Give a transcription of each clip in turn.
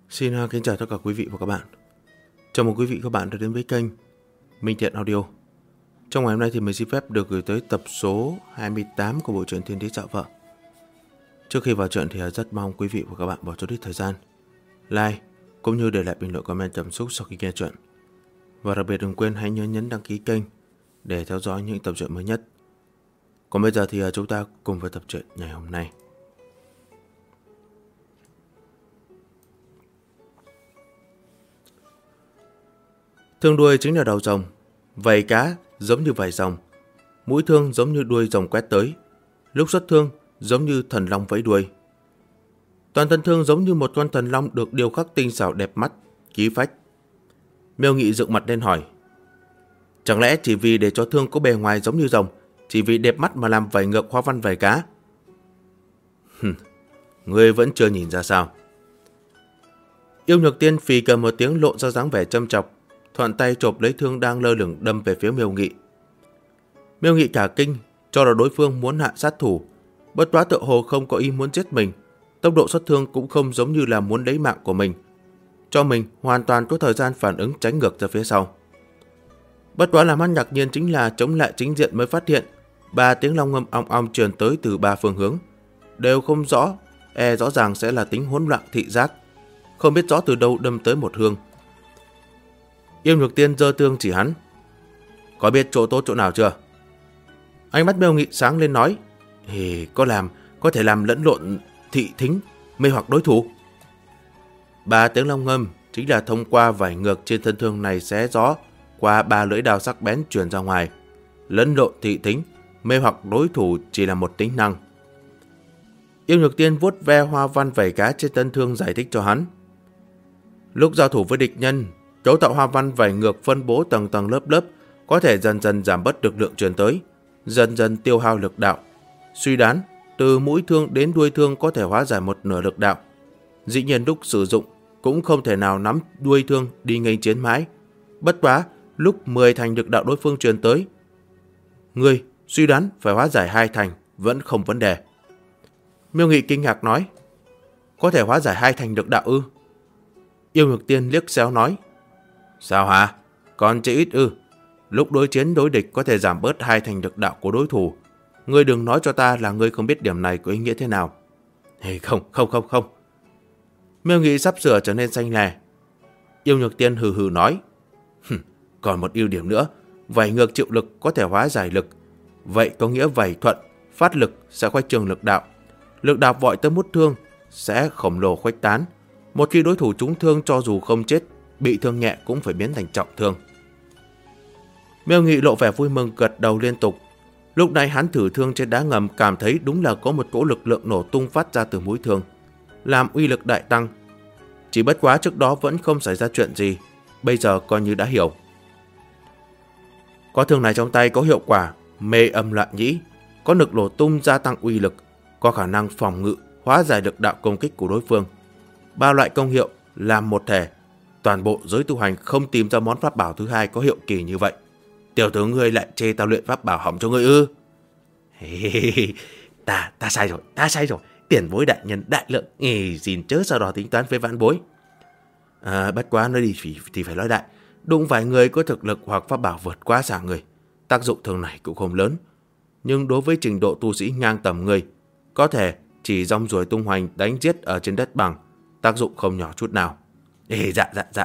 Xin kính chào tất cả quý vị và các bạn. Chào mừng quý vị và các bạn đã đến với kênh Minh Thiện Audio. Trong ngày hôm nay thì mình xin phép được gửi tới tập số 28 của bộ truyện Thiên Đế Dạo Vợ. Trước khi vào truyện thì rất mong quý vị và các bạn bỏ chút ít thời gian like cũng như để lại bình luận comment cảm xúc sau khi nghe truyện. Và đặc biệt đừng quên hãy nhớ nhấn đăng ký kênh để theo dõi những tập truyện mới nhất. Còn bây giờ thì chúng ta cùng vào tập truyện ngày hôm nay. Thương đuôi chính là đầu rồng, vảy cá giống như vảy rồng, mũi thương giống như đuôi rồng quét tới, lúc xuất thương giống như thần long vẫy đuôi. Toàn thân thương giống như một con thần long được điêu khắc tinh xảo đẹp mắt, khí phách. Miêu Nghị dựng mặt lên hỏi: chẳng lẽ chỉ vì để cho thương có bề ngoài giống như rồng, chỉ vì đẹp mắt mà làm vảy ngược hoa văn vảy cá? Ngươi vẫn chưa nhìn ra sao? Yêu Nhược Tiên phì cầm một tiếng lộ ra dáng vẻ châm chọc, thuận tay chộp lấy thương đang lơ lửng đâm về phía Miêu Nghị. Miêu Nghị cả kinh, cho là đối phương muốn hạ sát thủ, bất quá tựa hồ không có ý muốn giết mình, tốc độ xuất thương cũng không giống như là muốn lấy mạng của mình, cho mình hoàn toàn có thời gian phản ứng tránh ngược ra phía sau. Bất quá làm hắn ngạc nhiên chính là chống lại chính diện mới phát hiện 3 tiếng long ngâm ong ong truyền tới từ 3 phương hướng, đều không rõ, rõ ràng sẽ là tính hỗn loạn thị giác, không biết rõ từ đâu đâm tới một hướng. Yêu Nhược Tiên giơ thương chỉ hắn: có biết chỗ tốt chỗ nào chưa? Ánh mắt Miêu Nghị sáng lên nói: có thể làm lẫn lộn thị thính, mê hoặc đối thủ. 3 tiếng long ngâm chính là thông qua vảy ngược trên thân thương này xé gió qua 3 lưỡi đao sắc bén truyền ra ngoài. Lẫn lộn thị thính, mê hoặc đối thủ chỉ là một tính năng. Yêu Nhược Tiên vuốt ve hoa văn vảy cá trên thân thương giải thích cho hắn: lúc giao thủ với địch nhân, cấu tạo hoa văn vảy ngược phân bố tầng tầng lớp lớp, có thể dần dần giảm bớt lực lượng truyền tới, dần dần tiêu hao lực đạo. Suy đoán từ mũi thương đến đuôi thương có thể hóa giải một nửa lực đạo. Dĩ nhiên lúc sử dụng cũng không thể nào nắm đuôi thương đi nghênh chiến mãi. Bất quá lúc 10 thành lực đạo đối phương truyền tới, ngươi suy đoán phải hóa giải 2 thành vẫn không vấn đề. Miêu Nghị kinh ngạc nói: có thể hóa giải 2 thành lực đạo ư? Yêu Nhược Tiên liếc xéo nói: sao hả? Còn chỉ ít ư? Lúc đối chiến đối địch có thể giảm bớt 2 thành lực đạo của đối thủ. Ngươi đừng nói cho ta là ngươi không biết điểm này có ý nghĩa thế nào. Không. Miêu Nghị sắp sửa trở nên xanh lè. Yêu Nhược Tiên hừ hừ nói: còn một ưu điểm nữa, vảy ngược chịu lực có thể hóa giải lực. Vậy có nghĩa vảy thuận phát lực sẽ khuếch trương lực đạo. Lực đạo vội tới mút thương sẽ khổng lồ khuếch tán. Một khi đối thủ trúng thương, cho dù không chết, bị thương nhẹ cũng phải biến thành trọng thương. Miêu Nghị lộ vẻ vui mừng gật đầu liên tục. Lúc này hắn thử thương trên đá ngầm, cảm thấy đúng là có một cỗ lực lượng nổ tung phát ra từ mũi thương, làm uy lực đại tăng. Chỉ bất quá trước đó vẫn không xảy ra chuyện gì, bây giờ coi như đã hiểu. Có thương này trong tay có hiệu quả mê âm loạn nhĩ, có lực nổ tung gia tăng uy lực, có khả năng phòng ngự, hóa giải lực đạo công kích của đối phương. 3 loại công hiệu làm một thể, toàn bộ giới tu hành không tìm ra món pháp bảo thứ hai có hiệu kỳ như vậy. Tiểu tử ngươi lại chê tao luyện pháp bảo hỏng cho ngươi ư? Ta sai rồi. Tiền bối đại nhân đại lượng, xin chớ sau đó tính toán với vãn bối. Bất quá nói đi thì phải nói đại, đụng vài người có thực lực hoặc pháp bảo vượt quá xa người, tác dụng thường này cũng không lớn. Nhưng đối với trình độ tu sĩ ngang tầm người, có thể chỉ rong ruổi tung hoành đánh giết ở trên đất bằng, tác dụng không nhỏ chút nào. Dạ.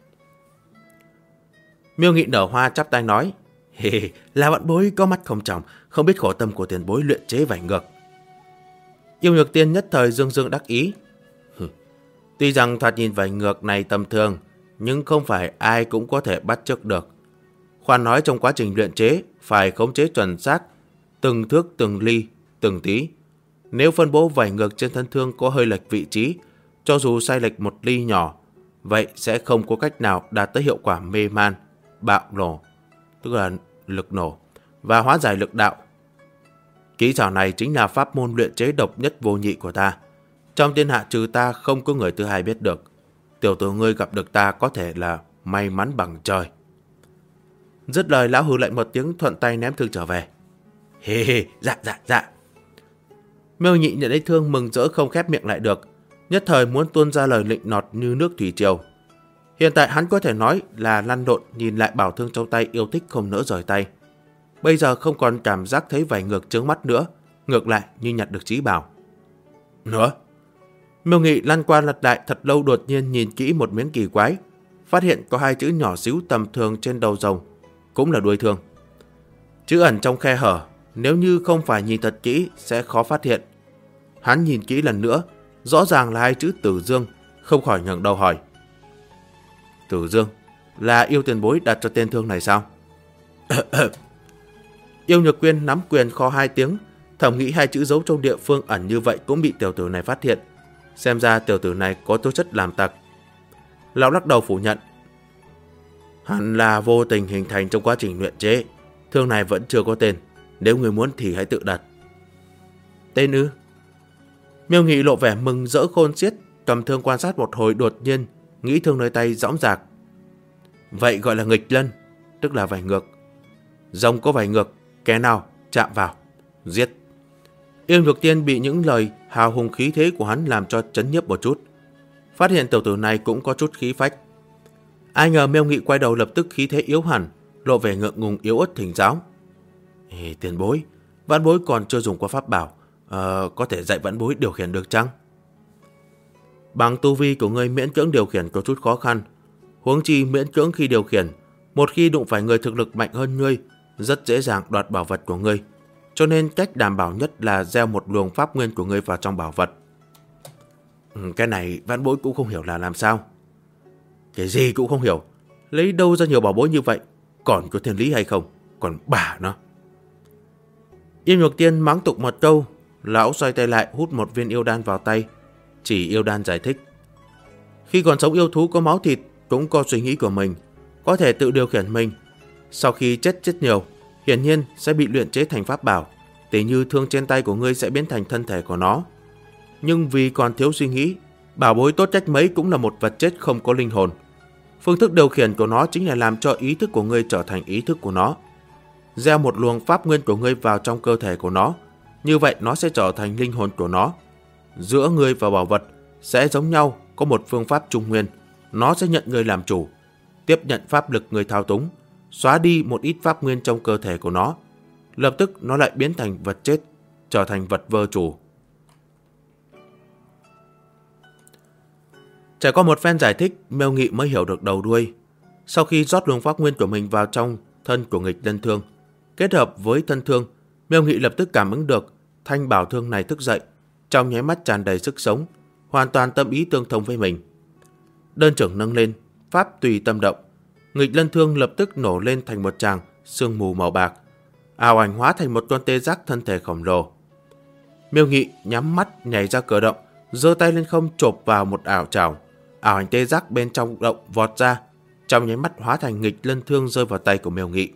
Miêu Nghị nở hoa chắp tay nói: là bạn bối có mắt không tròng, không biết khổ tâm của tiền bối luyện chế vảy ngược. Yêu Nhược Tiên nhất thời dương đắc ý: tuy rằng thoạt nhìn vảy ngược này tầm thường, nhưng không phải ai cũng có thể bắt chước được. Khoan nói trong quá trình luyện chế phải khống chế chuẩn xác, từng thước từng ly từng tí. Nếu phân bố vảy ngược trên thân thương có hơi lệch vị trí, cho dù sai lệch một ly nhỏ, vậy sẽ không có cách nào đạt tới hiệu quả mê man, bạo nổ, tức là lực nổ, và hóa giải lực đạo. Kỹ xảo này chính là pháp môn luyện chế độc nhất vô nhị của ta. Trong thiên hạ trừ ta không có người thứ hai biết được. Tiểu tử ngươi gặp được ta có thể là may mắn bằng trời. Dứt lời lão hừ lạnh một tiếng, thuận tay ném thương trở về. Dạ. Miêu Nhị nhận lấy thương mừng rỡ không khép miệng lại được. nhất thời muốn tuôn ra lời nịnh nọt như nước thủy triều. Hiện tại hắn có thể nói là lăn lộn nhìn lại bảo thương trong tay yêu thích không nỡ rời tay. Bây giờ không còn cảm giác thấy vảy ngược chướng mắt nữa, ngược lại như nhặt được trí bảo. Nữa, Miêu Nghị lăn qua lật lại thật lâu, đột nhiên nhìn kỹ một miếng kỳ quái, phát hiện có 2 chữ nhỏ xíu tầm thường trên đầu rồng, cũng là đuôi thương. Chữ ẩn trong khe hở, nếu như không phải nhìn thật kỹ sẽ khó phát hiện. Hắn nhìn kỹ lần nữa, rõ ràng là 2 chữ Tử Dương, không khỏi ngẩng đầu hỏi. Tử Dương, là yêu tiền bối đặt cho tên thương này sao? Yêu Nhược Quyên nắm quyền kho 2 tiếng, thầm nghĩ 2 chữ giấu trong địa phương ẩn như vậy cũng bị tiểu tử này phát hiện. Xem ra tiểu tử này có tố chất làm tặc. Lão lắc đầu phủ nhận. Hẳn là vô tình hình thành trong quá trình luyện chế. Thương này vẫn chưa có tên. Nếu người muốn thì hãy tự đặt. Tên ư? Miêu Nghị lộ vẻ mừng rỡ khôn xiết, cầm thương quan sát một hồi, đột nhiên nghĩ thương nơi tay dõng dạc. Vậy gọi là nghịch lân, tức là vảy ngược. Rồng có vảy ngược, kẻ nào chạm vào giết. Yêu Nhược Tiên bị những lời hào hùng khí thế của hắn làm cho chấn nhiếp một chút. Phát hiện tiểu tử này cũng có chút khí phách. Ai ngờ Miêu Nghị quay đầu lập tức khí thế yếu hẳn, lộ vẻ ngượng ngùng yếu ớt thỉnh giáo. Tiền bối, vãn bối còn chưa dùng qua pháp bảo, có thể dạy vãn bối điều khiển được chăng? Bằng tu vi của ngươi miễn cưỡng điều khiển có chút khó khăn. Huống chi miễn cưỡng khi điều khiển, một khi đụng phải người thực lực mạnh hơn ngươi, rất dễ dàng đoạt bảo vật của ngươi. Cho nên cách đảm bảo nhất là gieo một luồng pháp nguyên của ngươi vào trong bảo vật. Cái này vãn bối cũng không hiểu là làm sao. Cái gì cũng không hiểu. Lấy đâu ra nhiều bảo bối như vậy? Còn có thiên lý hay không? Còn bà nó. Yêu Nhược Tiên mắng tục một câu. Lão xoay tay lại hút một viên yêu đan vào tay. Chỉ yêu đan giải thích. Khi còn sống yêu thú có máu thịt cũng có suy nghĩ của mình, có thể tự điều khiển mình. Sau khi chết nhiều, hiển nhiên sẽ bị luyện chế thành pháp bảo. Tỉ như thương trên tay của ngươi sẽ biến thành thân thể của nó. Nhưng vì còn thiếu suy nghĩ, bảo bối tốt trách mấy cũng là một vật chết không có linh hồn. Phương thức điều khiển của nó chính là làm cho ý thức của ngươi trở thành ý thức của nó. Gieo một luồng pháp nguyên của ngươi vào trong cơ thể của nó, như vậy nó sẽ trở thành linh hồn của nó. Giữa ngươi và bảo vật sẽ giống nhau, có một phương pháp trung nguyên. Nó sẽ nhận ngươi làm chủ, tiếp nhận pháp lực người thao túng, xóa đi một ít pháp nguyên trong cơ thể của nó. Lập tức nó lại biến thành vật chết, trở thành vật vô chủ. Trải qua một phen giải thích, Miêu Nghị mới hiểu được đầu đuôi. Sau khi rót luồng pháp nguyên của mình vào trong thân của nghịch lân thương, kết hợp với thân thương, Miêu Nghị lập tức cảm ứng được thanh bảo thương này thức dậy, trong nháy mắt tràn đầy sức sống, hoàn toàn tâm ý tương thông với mình. Đơn trưởng nâng lên, pháp tùy tâm động, nghịch lân thương lập tức nổ lên thành một tràng sương mù màu bạc, ảo ảnh hóa thành một con tê giác thân thể khổng lồ. Miêu Nghị nhắm mắt nhảy ra cửa động, giơ tay lên không chộp vào một ảo trảo. Ảo ảnh tê giác bên trong động vọt ra, trong nháy mắt hóa thành nghịch lân thương rơi vào tay của Miêu Nghị.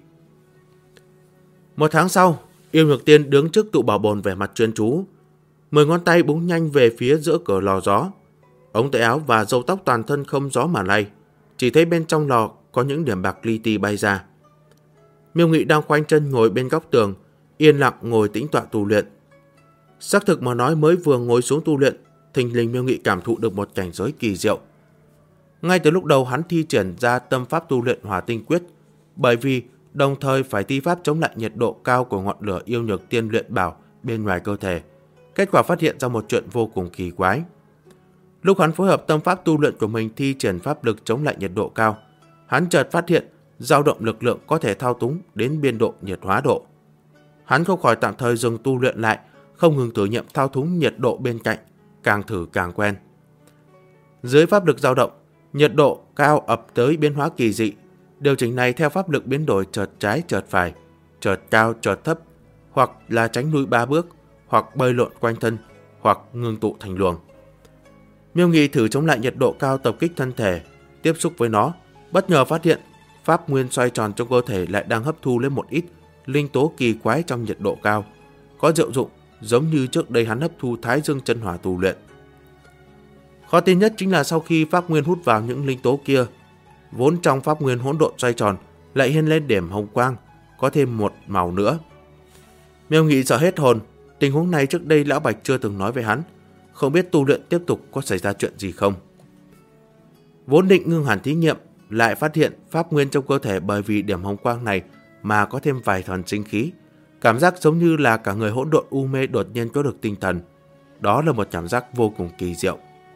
1 tháng sau, Yêu Nhược Tiên đứng trước tụ bảo bồn vẻ mặt chuyên chú, 10 ngón tay búng nhanh về phía giữa cửa lò gió. Ống tay áo và râu tóc toàn thân không gió mà lay, chỉ thấy bên trong lò có những điểm bạc li ti bay ra. Miêu Nghị đang khoanh chân ngồi bên góc tường, yên lặng ngồi tĩnh tọa tu luyện. Xác thực mà nói, mới vừa ngồi xuống tu luyện, thình lình Miêu Nghị cảm thụ được một cảnh giới kỳ diệu. Ngay từ lúc đầu hắn thi triển ra tâm pháp tu luyện Hỏa Tinh Quyết, bởi vì đồng thời phải thi pháp chống lại nhiệt độ cao của ngọn lửa Yêu Nhược Tiên luyện bảo bên ngoài cơ thể. Kết quả phát hiện ra một chuyện vô cùng kỳ quái. Lúc hắn phối hợp tâm pháp tu luyện của mình thi triển pháp lực chống lại nhiệt độ cao, hắn chợt phát hiện dao động lực lượng có thể thao túng đến biên độ nhiệt hóa độ. Hắn không khỏi tạm thời dừng tu luyện lại, không ngừng thử nghiệm thao túng nhiệt độ bên cạnh, càng thử càng quen. Dưới pháp lực dao động, nhiệt độ cao ập tới biến hóa kỳ dị. Điều chỉnh này theo pháp lực biến đổi chợt trái chợt phải, chợt cao chợt thấp, hoặc là tránh lui 3 bước, hoặc bơi lộn quanh thân, hoặc ngưng tụ thành luồng. Miêu Nghị thử chống lại nhiệt độ cao tập kích thân thể, tiếp xúc với nó, bất ngờ phát hiện pháp nguyên xoay tròn trong cơ thể lại đang hấp thu lên một ít linh tố kỳ quái trong nhiệt độ cao, có diệu dụng giống như trước đây hắn hấp thu Thái Dương chân hỏa tu luyện. Khó tin nhất chính là sau khi pháp nguyên hút vào những linh tố kia, vốn trong pháp nguyên hỗn độn xoay tròn lại hiện lên điểm hồng quang, có thêm một màu nữa. Miêu Nghị sợ hết hồn, tình huống này trước đây Lão Bạch chưa từng nói với hắn, không biết tu luyện tiếp tục có xảy ra chuyện gì không. Vốn định ngưng hẳn thí nghiệm, lại phát hiện pháp nguyên trong cơ thể bởi vì điểm hồng quang này mà có thêm vài phần sinh khí. Cảm giác giống như là cả người hỗn độn u mê đột nhiên có được tinh thần. Đó là một cảm giác vô cùng kỳ diệu.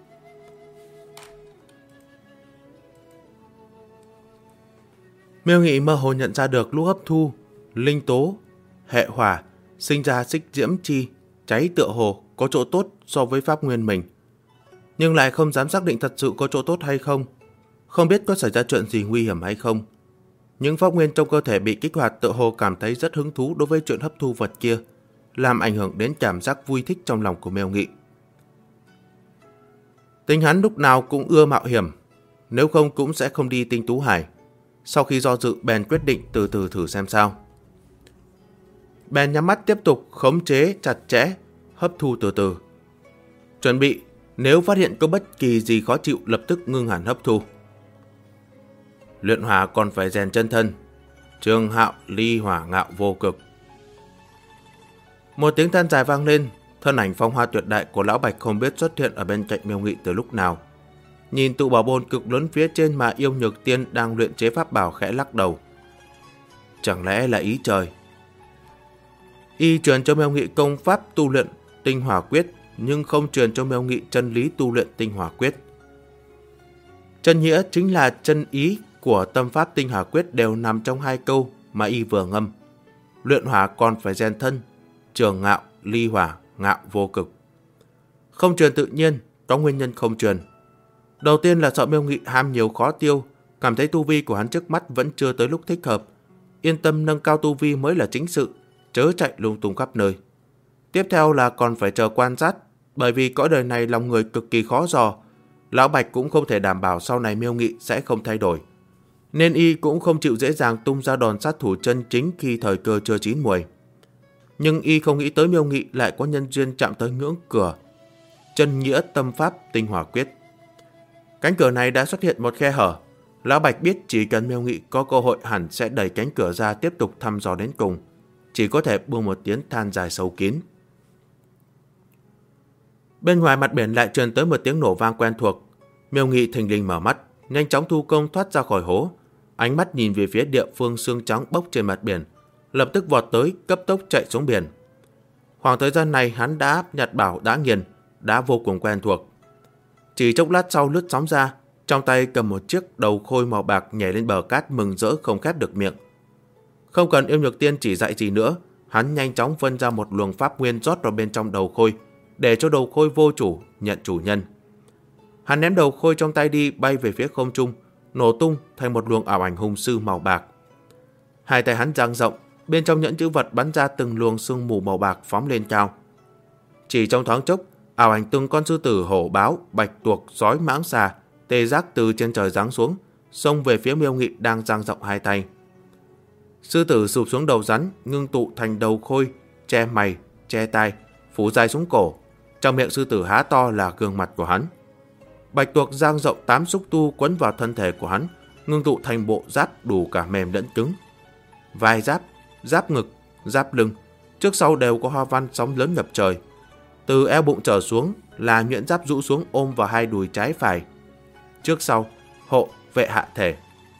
Miêu Nghị mơ hồ nhận ra được lúc hấp thu linh tố hệ hỏa sinh ra xích diễm chi cháy tựa hồ có chỗ tốt so với pháp nguyên mình, nhưng lại không dám xác định thật sự có chỗ tốt hay không. Không biết có xảy ra chuyện gì nguy hiểm hay không. Những pháp nguyên trong cơ thể bị kích hoạt tựa hồ cảm thấy rất hứng thú đối với chuyện hấp thu vật kia, làm ảnh hưởng đến cảm giác vui thích trong lòng của Miêu Nghị. Tính hắn lúc nào cũng ưa mạo hiểm, nếu không cũng sẽ không đi Tinh Tú Hải. Sau khi do dự, bèn quyết định từ từ thử xem sao. Bèn nhắm mắt tiếp tục khống chế chặt chẽ, hấp thu từ từ. Chuẩn bị, nếu phát hiện có bất kỳ gì khó chịu lập tức ngưng hẳn hấp thu. Luyện hỏa còn phải rèn chân thân. Trường hạo ly hỏa ngạo vô cực. Một tiếng than dài vang lên, thân ảnh phong hoa tuyệt đại của Lão Bạch không biết xuất hiện ở bên cạnh Miêu Nghị từ lúc nào. Nhìn tụ bảo bồn cực lớn phía trên mà Yêu Nhược Tiên đang luyện chế pháp bảo khẽ lắc đầu. Chẳng lẽ là ý trời? Y truyền cho Miêu Nghị công pháp tu luyện tinh hỏa quyết, nhưng không truyền cho Miêu Nghị chân lý tu luyện tinh hỏa quyết. Chân nghĩa chính là chân ý của tâm pháp tinh hỏa quyết đều nằm trong hai câu mà Y vừa ngâm. Luyện hỏa còn phải rèn thân, trường ngạo ly hỏa ngạo vô cực. Không truyền tự nhiên, có nguyên nhân không truyền. Đầu tiên là sợ Miêu Nghị ham nhiều khó tiêu, cảm thấy tu vi của hắn trước mắt vẫn chưa tới lúc thích hợp. Yên tâm nâng cao tu vi mới là chính sự, chớ chạy lung tung khắp nơi. Tiếp theo là còn phải chờ quan sát, bởi vì cõi đời này lòng người cực kỳ khó dò. Lão Bạch cũng không thể đảm bảo sau này Miêu Nghị sẽ không thay đổi, nên Y cũng không chịu dễ dàng tung ra đòn sát thủ chân chính khi thời cơ chưa chín muồi. Nhưng Y không nghĩ tới Miêu Nghị lại có nhân duyên chạm tới ngưỡng cửa chân nghĩa tâm pháp tinh hỏa quyết. Cánh cửa này đã xuất hiện một khe hở. Lão Bạch biết chỉ cần Miêu Nghị có cơ hội hẳn sẽ đẩy cánh cửa ra tiếp tục thăm dò đến cùng. Chỉ có thể buông một tiếng than dài sâu kín. Bên ngoài mặt biển lại truyền tới một tiếng nổ vang quen thuộc. Miêu Nghị thình lình mở mắt, nhanh chóng thu công thoát ra khỏi hố. Ánh mắt nhìn về phía địa phương xương trắng bốc trên mặt biển, lập tức vọt tới, cấp tốc chạy xuống biển. Khoảng thời gian này hắn đã nhặt bảo đã nghiền, đã vô cùng quen thuộc. Chỉ chốc lát sau lướt sóng ra, trong tay cầm một chiếc đầu khôi màu bạc nhảy lên bờ cát mừng rỡ không khép được miệng. Không cần Yêu Nhược Tiên chỉ dạy gì nữa, hắn nhanh chóng phân ra một luồng pháp nguyên rót vào bên trong đầu khôi, để cho đầu khôi vô chủ nhận chủ nhân. Hắn ném đầu khôi trong tay đi, bay về phía không trung, nổ tung thành một luồng ảo ảnh hùng sư màu bạc. Hai tay hắn dang rộng, bên trong nhẫn chữ vật bắn ra từng luồng sương mù màu bạc phóng lên cao. Chỉ trong thoáng chốc, ảo ảnh từng con sư tử, hổ báo, bạch tuộc, sói, mãng xà, tê giác từ trên trời giáng xuống, xông về phía Miêu Nghị đang dang rộng hai tay. Sư tử sụp xuống đầu rắn, ngưng tụ thành đầu khôi, che mày, che tai, phủ dài xuống cổ. Trong miệng sư tử há to là gương mặt của hắn. Bạch tuộc dang rộng 8 xúc tu quấn vào thân thể của hắn, ngưng tụ thành bộ giáp đủ cả mềm lẫn cứng. Vai giáp, giáp ngực, giáp lưng, trước sau đều có hoa văn sóng lớn ngập trời. Từ eo bụng trở xuống là nhuyễn giáp rũ xuống ôm vào hai đùi trái phải. Trước sau, hộ, vệ hạ thể.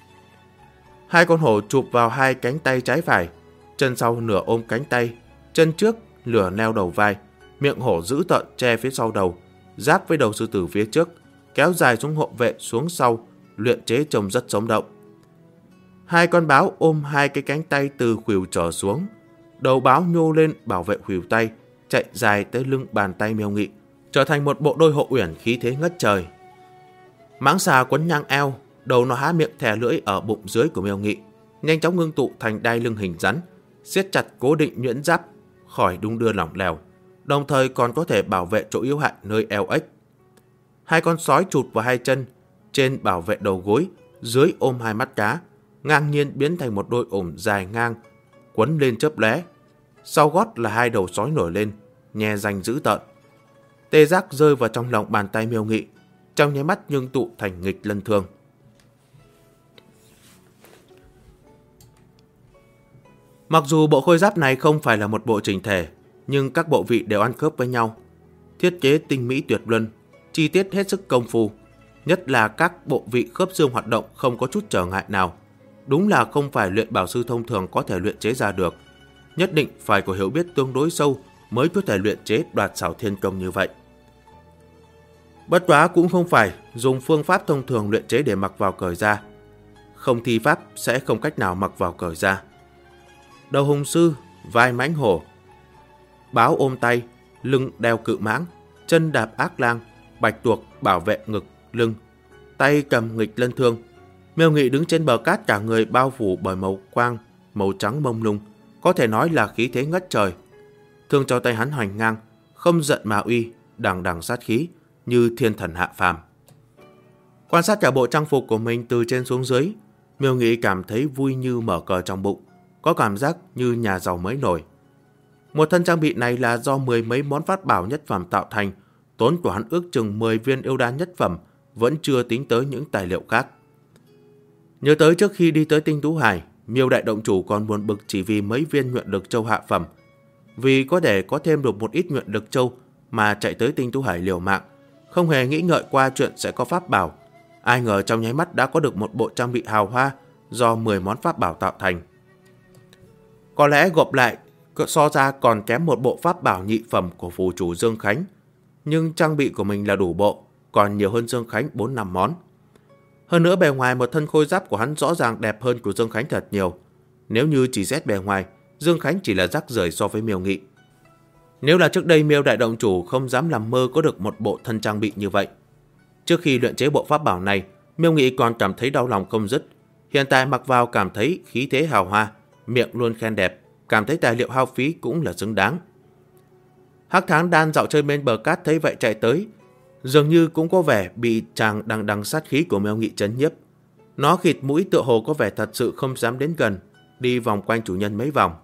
Hai con hổ chụp vào hai cánh tay trái phải, chân sau nửa ôm cánh tay, chân trước nửa neo đầu vai, miệng hổ dữ tợn che phía sau đầu, giáp với đầu sư tử phía trước, kéo dài xuống hộ vệ xuống sau, luyện chế trông rất sống động. Hai con báo ôm hai cái cánh tay từ khuỷu trở xuống, đầu báo nhô lên bảo vệ khuỷu tay, chạy dài tới lưng bàn tay Miêu Nghị, trở thành một bộ đôi hộ uyển khí thế ngất trời. Mãng xà quấn nhang eo, đầu nó há miệng thè lưỡi ở bụng dưới của Miêu Nghị, nhanh chóng ngưng tụ thành đai lưng hình rắn, siết chặt cố định nhuyễn giáp khỏi đung đưa lỏng lẻo, đồng thời còn có thể bảo vệ chỗ yếu hại nơi eo ếch. Hai con sói chụt vào hai chân, trên bảo vệ đầu gối, dưới ôm hai mắt cá, ngang nhiên biến thành một đôi ủng dài ngang, quấn lên chớp lóe. Sau gót là hai đầu sói nổi lên, nhe răng dữ tợn. Tê giác rơi vào trong lòng bàn tay Miêu Nghị, trong nháy mắt ngưng tụ thành nghịch lân thương. Mặc dù bộ khôi giáp này không phải là một bộ chỉnh thể, nhưng các bộ vị đều ăn khớp với nhau. thiết kế tinh mỹ tuyệt luân, chi tiết hết sức công phu, nhất là các bộ vị khớp xương hoạt động không có chút trở ngại nào. Đúng là không phải luyện bảo sư thông thường có thể luyện chế ra được. Nhất định phải có hiểu biết tương đối sâu mới có thể luyện chế Đoạt Xảo Thiên Công như vậy. Bất quá cũng không phải dùng phương pháp thông thường luyện chế để mặc vào cởi ra. Không thi pháp sẽ không cách nào mặc vào cởi ra. Đầu hùng sư, vai mãnh hổ, báo ôm tay, lưng đeo cự mãng, chân đạp ác lang, bạch tuộc bảo vệ ngực, lưng, tay cầm nghịch lân thương. Miêu Nghị đứng trên bờ cát, cả người bao phủ bởi màu quang, màu trắng mông lung, có thể nói là khí thế ngất trời. Thương trong tay hắn hoành ngang, không giận mà uy, đằng đằng sát khí, như thiên thần hạ phàm. Quan sát cả bộ trang phục của mình từ trên xuống dưới, Miêu Nghị cảm thấy vui như mở cờ trong bụng, có cảm giác như nhà giàu mới nổi. Một thân trang bị này là do 10 mấy món pháp bảo nhất phẩm tạo thành, tốn của hắn ước chừng 10 viên yêu đan nhất phẩm, vẫn chưa tính tới những tài liệu khác. Nhớ tới trước khi đi tới Tinh Tú Hải, Miêu đại động chủ còn buồn bực chỉ vì mấy viên nhuận lực châu hạ phẩm. Vì có thể có thêm được một ít nhuận lực châu mà chạy tới Tinh Tú Hải liều mạng, không hề nghĩ ngợi qua chuyện sẽ có pháp bảo. Ai ngờ trong nháy mắt đã có được một bộ trang bị hào hoa do 10 món pháp bảo tạo thành. Có lẽ gộp lại so ra còn kém một bộ pháp bảo nhị phẩm của phù chủ Dương Khánh, nhưng trang bị của mình là đủ bộ, còn nhiều hơn Dương Khánh 4-5 món. Hơn nữa bề ngoài một thân khôi giáp của hắn rõ ràng đẹp hơn của Dương Khánh thật nhiều. Nếu như chỉ xét bề ngoài, Dương Khánh chỉ là rác rưởi so với Miêu Nghị. Nếu là trước đây, Miêu đại động chủ không dám làm mơ có được một bộ thân trang bị như vậy. Trước khi luyện chế bộ pháp bảo này, Miêu Nghị còn cảm thấy đau lòng không dứt. Hiện tại mặc vào cảm thấy khí thế hào hoa, miệng luôn khen đẹp, cảm thấy tài liệu hao phí cũng là xứng đáng. Hắc Thán Đan dạo chơi bên bờ cát thấy vậy chạy tới, dường như cũng có vẻ bị chàng đằng đằng sát khí của Miêu Nghị chấn nhiếp. Nó khịt mũi tựa hồ có vẻ thật sự không dám đến gần, đi vòng quanh chủ nhân mấy vòng.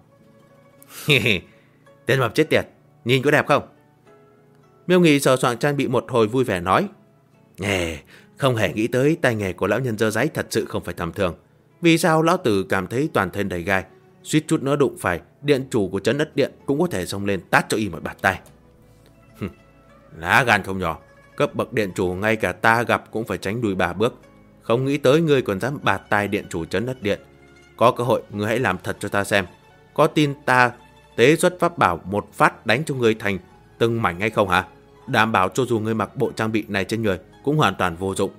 Tên mập chết tiệt, nhìn có đẹp không? Miêu Nghị sờ soạng trang bị một hồi vui vẻ nói. Không hề nghĩ tới tay nghề của lão nhân dơ dáy thật sự không phải tầm thường. Vì sao lão tử cảm thấy toàn thân đầy gai, suýt chút nữa đụng phải điện chủ của trấn Đất Điện cũng có thể xông lên tát cho y một bạt tay. Lá gan không nhỏ, cấp bậc điện chủ ngay cả ta gặp cũng phải tránh đùi 3 bước. Không nghĩ tới ngươi còn dám bạt tay điện chủ trấn Đất Điện. Có cơ hội ngươi hãy làm thật cho ta xem, có tin ta tế xuất pháp bảo một phát đánh cho ngươi thành từng mảnh hay không hả? Đảm bảo cho dù ngươi mặc bộ trang bị này trên người cũng hoàn toàn vô dụng.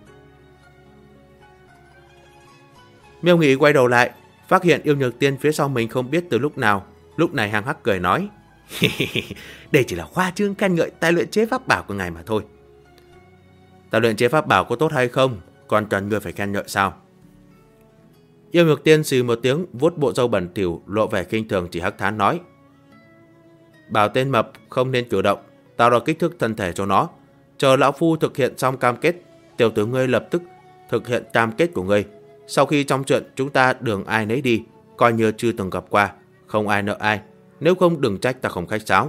Miêu Nghị quay đầu lại, phát hiện Yêu Nhược Tiên phía sau mình không biết từ lúc nào. Lúc này hăng hắc cười nói. Đây chỉ là khoa trương khen ngợi tài luyện chế pháp bảo của ngài mà thôi. Tài luyện chế pháp bảo có tốt hay không, còn cần ngươi phải khen ngợi sao? Yêu Nhược Tiên xì một tiếng, vuốt bộ râu bẩn thỉu, lộ vẻ khinh thường chỉ Hắc Thán nói. Bảo tên mập không nên cử động, tạo ra kích thước thân thể cho nó. Chờ lão phu thực hiện xong cam kết, tiểu tử ngươi lập tức thực hiện cam kết của ngươi. Sau khi trong chuyện chúng ta đường ai nấy đi, coi như chưa từng gặp qua, không ai nợ ai. Nếu không đừng trách ta không khách sáo.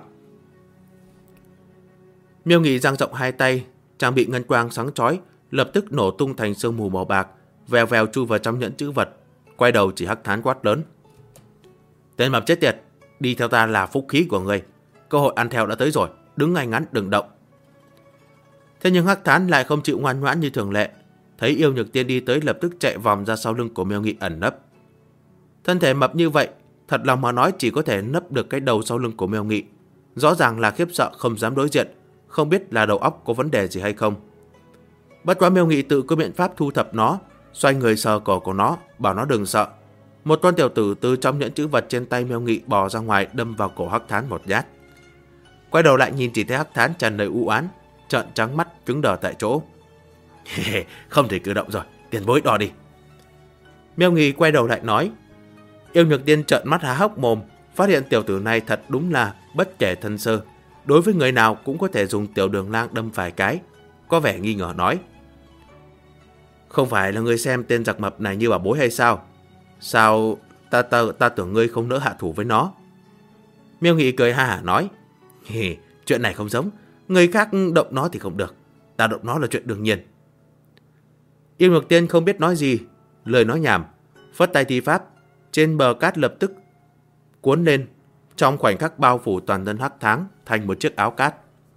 Miêu Nghị dang rộng hai tay, trang bị ngân quang sáng chói lập tức nổ tung thành sương mù màu bạc, vèo vèo chui vào trong nhẫn chữ vật. Quay đầu chỉ Hắc Thán quát lớn. Tên mập chết tiệt, đi theo ta là phúc khí của ngươi. Cơ hội ăn theo đã tới rồi, đứng ngay ngắn đừng động. Thế nhưng Hắc Thán lại không chịu ngoan ngoãn như thường lệ. Thấy Yêu Nhược Tiên đi tới lập tức chạy vòng ra sau lưng của Miêu Nghị ẩn nấp. Thân thể mập như vậy, thật lòng mà nói chỉ có thể nấp được cái đầu sau lưng của Miêu Nghị. Rõ ràng là khiếp sợ không dám đối diện, không biết là đầu óc có vấn đề gì hay không. Bất quá Miêu Nghị tự có biện pháp thu thập nó, xoay người sờ cổ của nó, bảo nó đừng sợ. Một con tiểu tử từ trong nhẫn chữ vật trên tay Miêu Nghị bò ra ngoài, đâm vào cổ Hắc Thán một nhát. Quay đầu lại nhìn chỉ thấy Hắc Thán tràn đầy u oán, trợn trắng mắt cứng đờ tại chỗ. Không thể cử động rồi, tiền bối đò đi. Miêu Nghị quay đầu lại nói. Yêu Nhược Tiên trợn mắt há hốc mồm, phát hiện tiểu tử này thật đúng là bất kể thân sơ, đối với người nào cũng có thể dùng tiểu đường lang đâm vài cái. Có vẻ nghi ngờ nói. Không phải là ngươi xem tên giặc mập này như bảo bối hay sao? Sao ta tưởng ngươi không nỡ hạ thủ với nó? Miêu Nghị cười ha hả nói. Chuyện này không giống, người khác động nó thì không được, ta động nó là chuyện đương nhiên. Yêu Nhược Tiên không biết nói gì, lời nói nhảm, phất tay thi pháp, trên bờ cát lập tức cuốn lên, trong khoảnh khắc bao phủ toàn thân Hắc Thán thành một chiếc áo cát.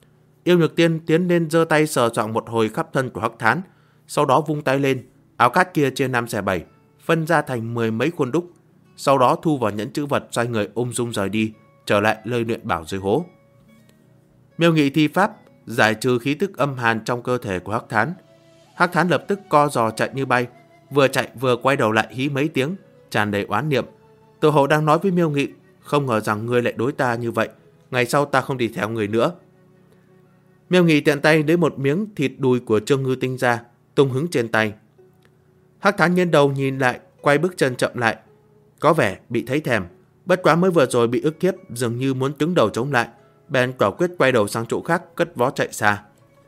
Yêu Nhược Tiên tiến lên giơ tay sờ soạng một hồi khắp thân của Hắc Thán, sau đó vung tay lên, áo cát kia chia 5 xẻ 7, phân ra thành 10 mấy khuôn đúc, sau đó thu vào nhẫn chữ vật, xoay người ung dung rời đi, trở lại nơi luyện bảo dưới hố. Miêu Nghị thi pháp giải trừ khí tức âm hàn trong cơ thể của Hắc Thán. Hắc Thán lập tức co giò chạy như bay, vừa chạy vừa quay đầu lại hí mấy tiếng, tràn đầy oán niệm. Tự hồ đang nói với Miêu Nghị, không ngờ rằng ngươi lại đối ta như vậy, ngày sau ta không đi theo người nữa. Miêu Nghị tiện tay lấy một miếng thịt đùi của Trương Ngư Tinh ra, tung hứng trên tay. Hắc Thán nghiêng đầu nhìn lại, quay bước chân chậm lại, có vẻ bị thấy thèm, bất quá mới vừa rồi bị ức hiếp, dường như muốn cứng đầu chống lại, bèn quả quyết quay đầu sang chỗ khác, cất vó chạy xa.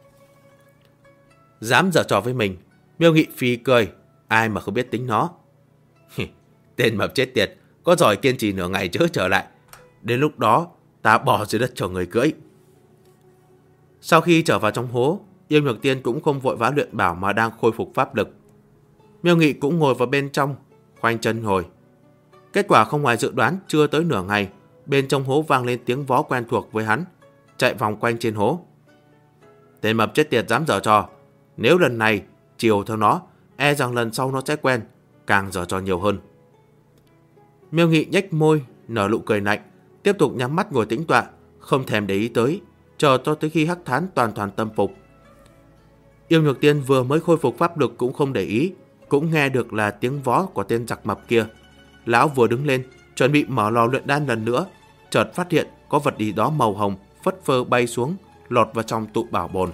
Dám giở trò với mình, Miêu Nghị phì cười, ai mà không biết tính nó. Tên mập chết tiệt, có giỏi kiên trì nửa ngày chớ trở lại, đến lúc đó ta bỏ dưới đất cho người cưỡi. Sau khi trở vào trong hố, Yêu Nhược Tiên cũng không vội vã luyện bảo mà đang khôi phục pháp lực. Miêu Nghị cũng ngồi vào bên trong, khoanh chân ngồi. Kết quả không ngoài dự đoán, chưa tới nửa ngày, bên trong hố vang lên tiếng vó quen thuộc với hắn, chạy vòng quanh trên hố. Tên mập chết tiệt dám giở trò, nếu lần này chiều theo nó, e rằng lần sau nó sẽ quen, càng giở trò nhiều hơn. Miêu Nghị nhếch môi, nở nụ cười lạnh, tiếp tục nhắm mắt ngồi tĩnh tọa, không thèm để ý tới, chờ cho tới khi Hắc Thán toàn tâm phục. Yêu Nhược Tiên vừa mới khôi phục pháp lực cũng không để ý, cũng nghe được là tiếng vó của tên giặc mập kia. Lão vừa đứng lên, chuẩn bị mở lò luyện đan lần nữa, chợt phát hiện có vật gì đó màu hồng phất phơ bay xuống, lọt vào trong tụ bảo bồn.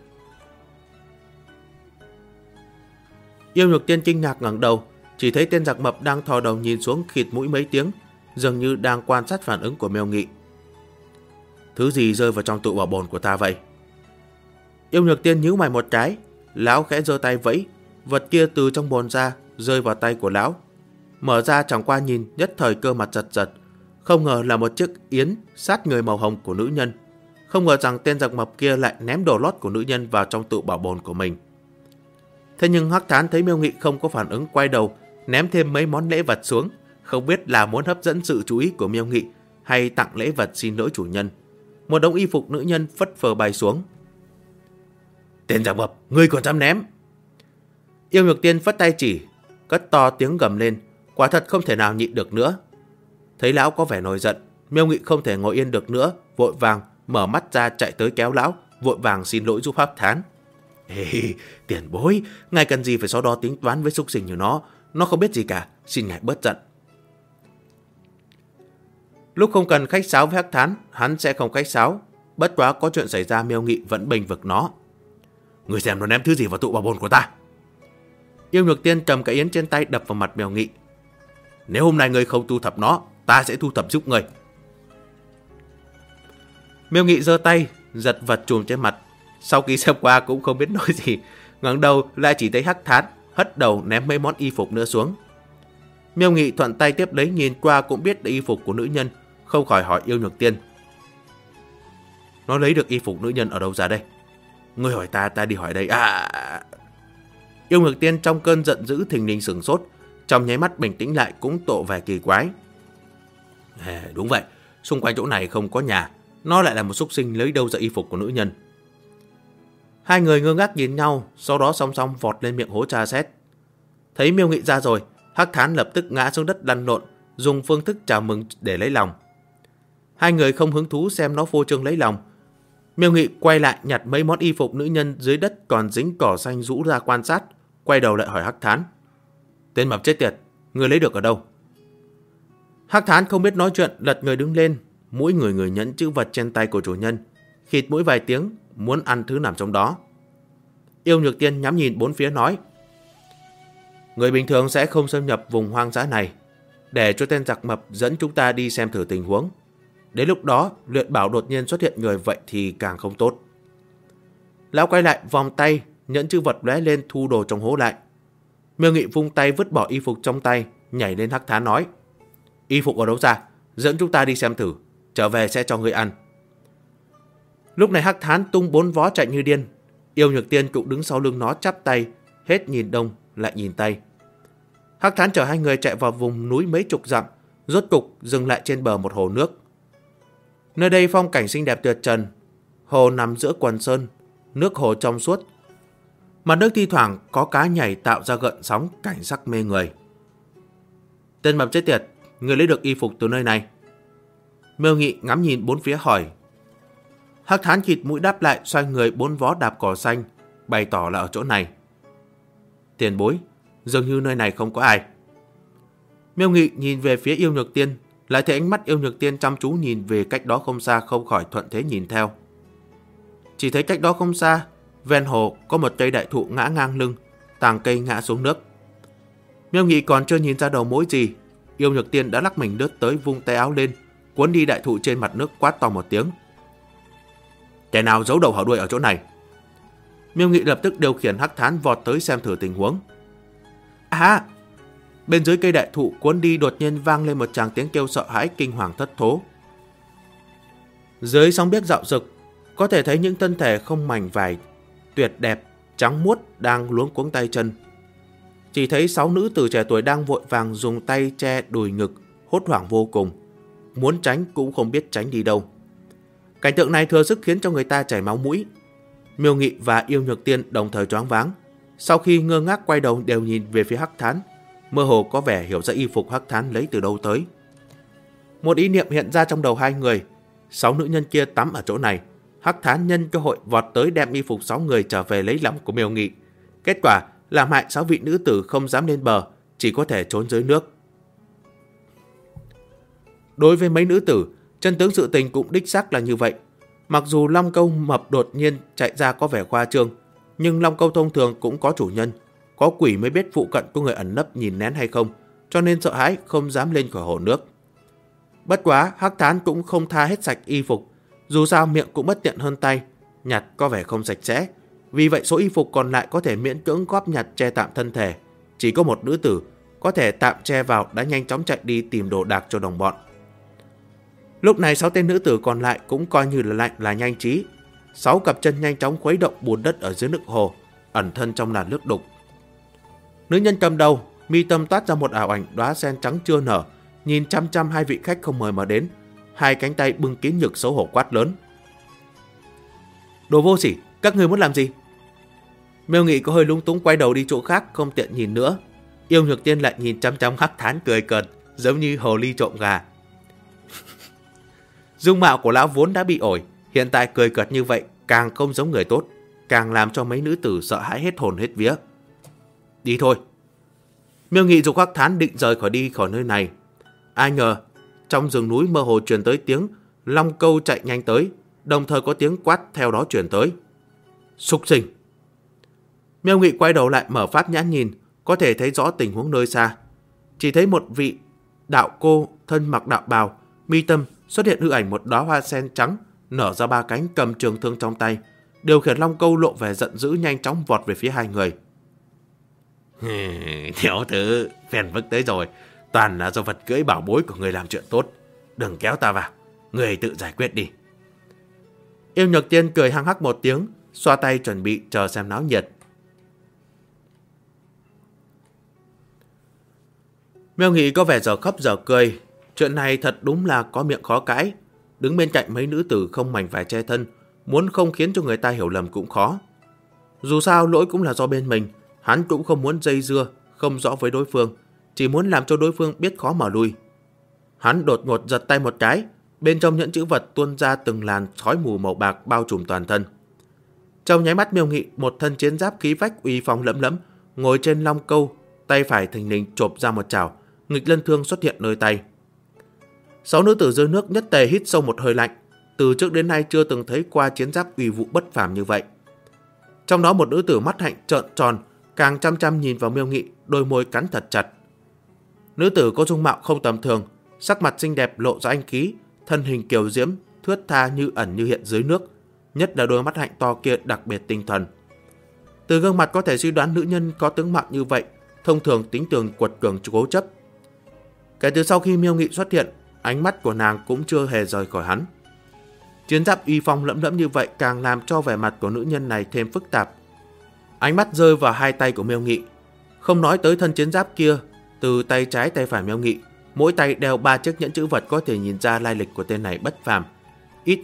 Yêu Nhược Tiên kinh ngạc ngẩng đầu, chỉ thấy tên giặc mập đang thò đầu nhìn xuống, khịt mũi mấy tiếng, dường như đang quan sát phản ứng của Miêu Nghị. Thứ gì rơi vào trong tụ bảo bồn của ta vậy? Yêu Nhược Tiên nhíu mày một cái, lão khẽ giơ tay vẫy, vật kia từ trong bồn ra, rơi vào tay của lão. Mở ra chẳng qua nhìn, nhất thời cơ mặt giật giật, không ngờ là một chiếc yến sát người màu hồng của nữ nhân. Không ngờ rằng tên giặc mập kia lại ném đồ lót của nữ nhân vào trong tụ bảo bồn của mình. Thế nhưng Hắc Thán thấy Miêu Nghị không có phản ứng, quay đầu ném thêm mấy món lễ vật xuống, không biết là muốn hấp dẫn sự chú ý của Miêu Nghị hay tặng lễ vật xin lỗi chủ nhân. Một đống y phục nữ nhân phất phơ bay xuống. Tên giặc mập, ngươi còn dám ném? Yêu Nhược Tiên phất tay chỉ, cất to tiếng gầm lên, quả thật không thể nào nhịn được nữa. Thấy lão có vẻ nổi giận, Miêu Nghị không thể ngồi yên được nữa, vội vàng mở mắt ra chạy tới kéo lão, vội vàng xin lỗi giúp Hắc Thán. Tiền bối, ngài cần gì phải so đo tính toán với súc sinh như nó không biết gì cả, xin ngài bớt giận. Lúc không cần khách sáo với Hắc Thán, hắn sẽ không khách sáo, bất quá có chuyện xảy ra Miêu Nghị vẫn bênh vực nó. Người xem nó ném thứ gì vào tụ bảo bồn của ta? Yêu Nhược Tiên cầm cái yến trên tay đập vào mặt Miêu Nghị. Nếu hôm nay ngươi không thu thập nó, ta sẽ thu thập giúp ngươi. Miêu Nghị giơ tay giật vật chùm trên mặt, sau khi xem qua cũng không biết nói gì, ngẩng đầu lại chỉ thấy Hắc Thán hất đầu ném mấy món y phục nữa xuống. Miêu Nghị thuận tay tiếp lấy, nhìn qua cũng biết là y phục của nữ nhân, không khỏi hỏi Yêu Nhược Tiên. Nó lấy được y phục nữ nhân ở đâu ra đây? Ngươi hỏi ta, ta đi hỏi đây. Yêu Nhược Tiên trong cơn giận dữ thình lình sửng sốt, trong nháy mắt bình tĩnh lại cũng tộ vẻ kỳ quái. Đúng vậy, xung quanh chỗ này không có nhà, nó lại là một súc sinh lấy đâu ra y phục của nữ nhân. Hai người ngơ ngác nhìn nhau, sau đó song song vọt lên miệng hố tra xét. Thấy Miêu Nghị ra rồi, Hắc Thán lập tức ngã xuống đất lăn lộn, dùng phương thức chào mừng để lấy lòng. Hai người không hứng thú xem nó phô trương lấy lòng. Miêu Nghị quay lại nhặt mấy món y phục nữ nhân dưới đất còn dính cỏ xanh rũ ra quan sát, quay đầu lại hỏi Hắc Thán. Tên mập chết tiệt, người lấy được ở đâu? Hắc Thán không biết nói chuyện, lật người đứng lên, mũi người nhẫn chữ vật trên tay của chủ nhân, khịt mũi vài tiếng, muốn ăn thứ nằm trong đó. Yêu Nhược Tiên nhắm nhìn bốn phía nói. Người bình thường sẽ không xâm nhập vùng hoang dã này, để cho tên giặc mập dẫn chúng ta đi xem thử tình huống. Đến lúc đó, luyện bảo đột nhiên xuất hiện người vậy thì càng không tốt. Lão quay lại vòng tay, nhẫn chữ vật lóe lên thu đồ trong hố lại. Miêu Nghị vung tay vứt bỏ y phục trong tay, nhảy lên Hắc Thán nói. Y phục ở đâu ra? Dẫn chúng ta đi xem thử, trở về sẽ cho người ăn. Lúc này Hắc Thán tung bốn vó chạy như điên. Yêu Nhược Tiên cũng đứng sau lưng nó chắp tay, hết nhìn đông lại nhìn tây. Hắc Thán chở hai người chạy vào vùng núi mấy chục dặm, rốt cục dừng lại trên bờ một hồ nước. Nơi đây phong cảnh xinh đẹp tuyệt trần, Hồ nằm giữa quần sơn, nước hồ trong suốt. Mặt nước thi thoảng có cá nhảy tạo ra gợn sóng, cảnh sắc mê người. Tên mập chết tiệt, người lấy được y phục từ nơi này. Miêu Nghị ngắm nhìn bốn phía hỏi. Hắc Thán khịt mũi đáp lại, xoay người 4 vó đạp cỏ xanh, bày tỏ là ở chỗ này. Tiền bối, dường như nơi này không có ai. Miêu Nghị nhìn về phía Yêu Nhược Tiên, lại thấy ánh mắt Yêu Nhược Tiên chăm chú nhìn về cách đó không xa, không khỏi thuận thế nhìn theo. Chỉ thấy cách đó không xa, ven hồ có một cây đại thụ ngã ngang lưng, tàng cây ngã xuống nước. Miêu Nghị còn chưa nhìn ra đầu mối gì, Yêu Nhược Tiên đã lắc mình lướt tới, vung tay áo lên, cuốn đi đại thụ trên mặt nước, quát to một tiếng. Kẻ nào giấu đầu hở đuôi ở chỗ này? Miêu Nghị lập tức điều khiển Hắc Thán vọt tới xem thử tình huống. Bên dưới cây đại thụ cuốn đi đột nhiên vang lên một tràng tiếng kêu sợ hãi, kinh hoàng thất thố. Dưới sóng biếc dạo rực, có thể thấy những thân thể không mảnh vải, tuyệt đẹp, trắng muốt đang luống cuống tay chân. Chỉ thấy 6 nữ tử trẻ tuổi đang vội vàng dùng tay che đùi ngực, hốt hoảng vô cùng. Muốn tránh cũng không biết tránh đi đâu. Cảnh tượng này thừa sức khiến cho người ta chảy máu mũi. Miêu Nghị và Yêu Nhược Tiên đồng thời choáng váng. Sau khi ngơ ngác quay đầu đều nhìn về phía Hắc Thán, mơ hồ có vẻ hiểu ra y phục Hắc Thán lấy từ đâu tới. Một ý niệm hiện ra trong đầu hai người. 6 nữ nhân kia tắm ở chỗ này, Hắc Thán nhân cơ hội vọt tới đem y phục 6 người trở về lấy lòng của Miêu Nghị. Kết quả làm hại 6 vị nữ tử không dám lên bờ, chỉ có thể trốn dưới nước. Đối với mấy nữ tử, chân tướng sự tình cũng đích xác là như vậy. Mặc dù long câu mập đột nhiên chạy ra có vẻ khoa trương, nhưng long câu thông thường cũng có chủ nhân. Có quỷ mới biết phụ cận có người ẩn nấp nhìn nén hay không, cho nên sợ hãi không dám lên khỏi hồ nước. Bất quá Hắc Thán cũng không tha hết sạch y phục, dù sao miệng cũng bất tiện hơn tay, nhặt có vẻ không sạch sẽ. Vì vậy số y phục còn lại có thể miễn cưỡng góp nhặt che tạm thân thể. Chỉ có một nữ tử có thể tạm che vào đã nhanh chóng chạy đi tìm đồ đạc cho đồng bọn. Lúc này 6 tên nữ tử còn lại cũng coi như là nhanh trí. 6 cặp chân nhanh chóng khuấy động bùn đất ở dưới nước hồ, ẩn thân trong làn nước đục. Nữ nhân cầm đầu, mi tâm toát ra một ảo ảnh đóa sen trắng chưa nở, nhìn chăm chăm hai vị khách không mời mà đến, hai cánh tay bưng kín ngực xấu hổ quát lớn. Đồ vô sỉ, các người muốn làm gì? Miêu Nghị có hơi lung túng quay đầu đi chỗ khác, không tiện nhìn nữa. Yêu Nhược Tiên lại nhìn chăm chăm Hắc Thán cười cợt, giống như hồ ly trộm gà. Dung mạo của lão vốn đã bị ổi, hiện tại cười cợt như vậy càng không giống người tốt, càng làm cho mấy nữ tử sợ hãi hết hồn hết vía. Đi thôi. Miêu Nghị giục Hắc Thán định rời khỏi nơi này. Ai ngờ trong rừng núi mơ hồ truyền tới tiếng long câu chạy nhanh tới, đồng thời có tiếng quát theo đó truyền tới. Súc sinh! Miêu Nghị quay đầu lại mở pháp nhãn nhìn, có thể thấy rõ tình huống nơi xa. Chỉ thấy một vị đạo cô thân mặc đạo bào, mi tâm xuất hiện hư ảnh một đóa hoa sen trắng, nở ra 3 cánh, cầm trường thương trong tay, điều khiển long câu lộ vẻ giận dữ nhanh chóng vọt về phía hai người. Tiểu tử, phiền phức tới rồi, toàn là do vật cưỡi bảo bối của người làm chuyện tốt, đừng kéo ta vào, người tự giải quyết đi. Yêu Nhược Tiên cười hăng hắc một tiếng, xoa tay chuẩn bị chờ xem náo nhiệt. Miêu Nghị có vẻ giờ khóc giờ cười, chuyện này thật đúng là có miệng khó cãi. Đứng bên cạnh mấy nữ tử không mảnh vải che thân, muốn không khiến cho người ta hiểu lầm cũng khó. Dù sao lỗi cũng là do bên mình, hắn cũng không muốn dây dưa, không rõ với đối phương, chỉ muốn làm cho đối phương biết khó mà lui. Hắn đột ngột giật tay một cái, bên trong nhẫn chữ vật tuôn ra từng làn khói mù màu bạc bao trùm toàn thân. Trong nháy mắt Miêu Nghị một thân chiến giáp khí phách uy phong lẫm lẫm, ngồi trên long câu, tay phải thình lình chộp ra một chảo, nghịch lân thương xuất hiện nơi tay. 6 nữ tử dưới nước nhất tề hít sâu một hơi lạnh, từ trước đến nay chưa từng thấy qua chiến giáp uy vũ bất phàm như vậy. Trong đó một nữ tử mắt hạnh trợn tròn, càng chăm chăm nhìn vào Miêu Nghị, đôi môi cắn thật chặt. Nữ tử có dung mạo không tầm thường, sắc mặt xinh đẹp lộ ra anh khí, thân hình kiều diễm, thướt tha như ẩn như hiện dưới nước, nhất là đôi mắt hạnh to kia đặc biệt tinh thần. Từ gương mặt có thể suy đoán nữ nhân có tướng mạo như vậy, thông thường tính tường quật cường cố chấp. Kể từ sau khi Miêu Nghị xuất hiện, ánh mắt của nàng cũng chưa hề rời khỏi hắn. Chiến giáp uy phong lẫm lẫm như vậy càng làm cho vẻ mặt của nữ nhân này thêm phức tạp. Ánh mắt rơi vào hai tay của Miêu Nghị, không nói tới thân chiến giáp kia, từ tay trái tay phải Miêu Nghị, mỗi tay đeo 3 chiếc nhẫn chữ vật có thể nhìn ra lai lịch của tên này bất phàm. Ít nhất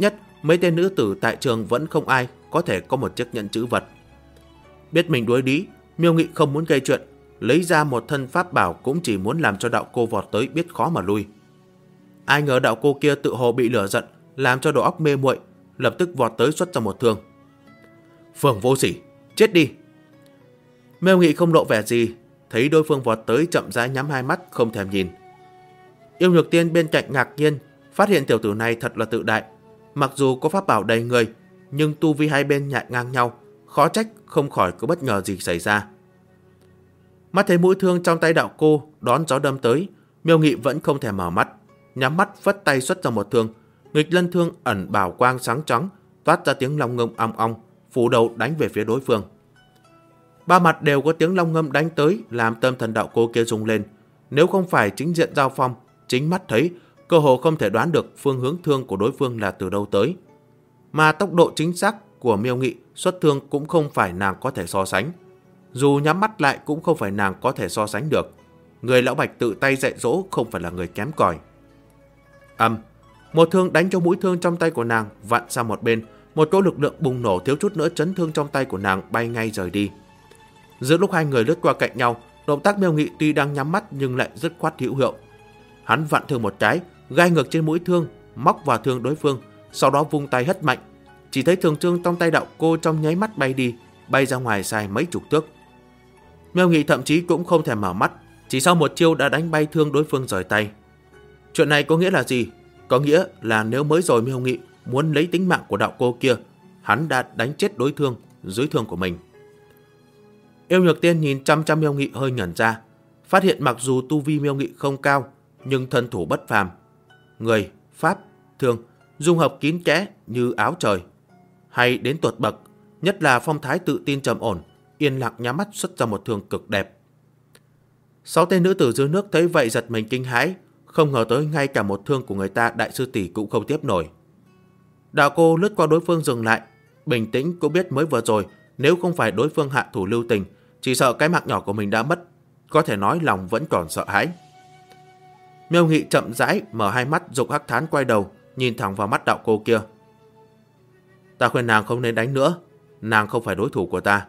mấy tên nữ tử tại trường vẫn không ai có thể có một chiếc nhẫn chữ vật. Biết mình đuối lý, Miêu Nghị không muốn gây chuyện, lấy ra một thân pháp bảo cũng chỉ muốn làm cho đạo cô vọt tới biết khó mà lui. Ai ngờ đạo cô kia tự hồ bị lửa giận, làm cho đầu óc mê muội, lập tức vọt tới xuất ra một thương. Phường vô sỉ, chết đi! Miêu Nghị không lộ vẻ gì, thấy đối phương vọt tới chậm rãi nhắm hai mắt không thèm nhìn. Yêu Nhược Tiên bên cạnh ngạc nhiên, phát hiện tiểu tử này thật là tự đại. Mặc dù có pháp bảo đầy người, nhưng tu vi hai bên nhại ngang nhau, khó trách không khỏi có bất ngờ gì xảy ra. Mắt thấy mũi thương trong tay đạo cô đón gió đâm tới, Miêu Nghị vẫn không thể mở mắt, nhắm mắt phất tay xuất ra một thương. Nghịch lân thương ẩn bảo quang sáng trắng, toát ra tiếng long ngâm ong ong, phủ đầu đánh về phía đối phương. Ba mặt đều có tiếng long ngâm đánh tới, làm tâm thần đạo cô kia rung lên. Nếu không phải chính diện giao phong, chính mắt thấy, cơ hồ không thể đoán được phương hướng thương của đối phương là từ đâu tới. Mà tốc độ chính xác của Miêu Nghị xuất thương cũng không phải nàng có thể so sánh. Dù nhắm mắt lại cũng không phải nàng có thể so sánh được. Người lão Bạch tự tay dạy dỗ không phải là người kém cỏi. Một thương đánh cho mũi thương trong tay của nàng vặn sang một bên, một cỗ lực lượng bùng nổ thiếu chút nữa chấn thương trong tay của nàng bay ngay rời đi. Giữa lúc hai người lướt qua cạnh nhau, động tác Miêu Nghị tuy đang nhắm mắt nhưng lại dứt khoát hữu hiệu. Hắn vặn thương một cái, gai ngược trên mũi thương, móc vào thương đối phương, sau đó vung tay hất mạnh. Chỉ thấy trường thương trong tay đạo cô trong nháy mắt bay đi, bay ra ngoài dài mấy chục thước. Miêu Nghị thậm chí cũng không thèm mở mắt, chỉ sau một chiêu đã đánh bay thương đối phương rời tay. Chuyện này có nghĩa là gì? Có nghĩa là nếu mới rồi Miêu Nghị muốn lấy tính mạng của đạo cô kia, hắn đã đánh chết đối thương dưới thương của mình. Yêu Nhược Tiên nhìn chăm chăm Miêu Nghị hơi ngẩn ra, phát hiện mặc dù tu vi Miêu Nghị không cao, nhưng thân thủ bất phàm, người, pháp, thương dung hợp kín kẽ như áo trời, hay đến tột bậc, nhất là phong thái tự tin trầm ổn, yên lặng nhắm mắt xuất ra một thương cực đẹp. 6 tên nữ tử dưới nước thấy vậy giật mình kinh hãi, không ngờ tới ngay cả một thương của người ta đại sư tỷ cũng không tiếp nổi. Đạo cô lướt qua đối phương dừng lại, bình tĩnh cũng biết mới vừa rồi nếu không phải đối phương hạ thủ lưu tình, chỉ sợ cái mạng nhỏ của mình đã mất, có thể nói lòng vẫn còn sợ hãi. Miêu Nghị chậm rãi mở hai mắt, dục hắc thán quay đầu, nhìn thẳng vào mắt đạo cô kia. Ta khuyên nàng không nên đánh nữa, nàng không phải đối thủ của ta.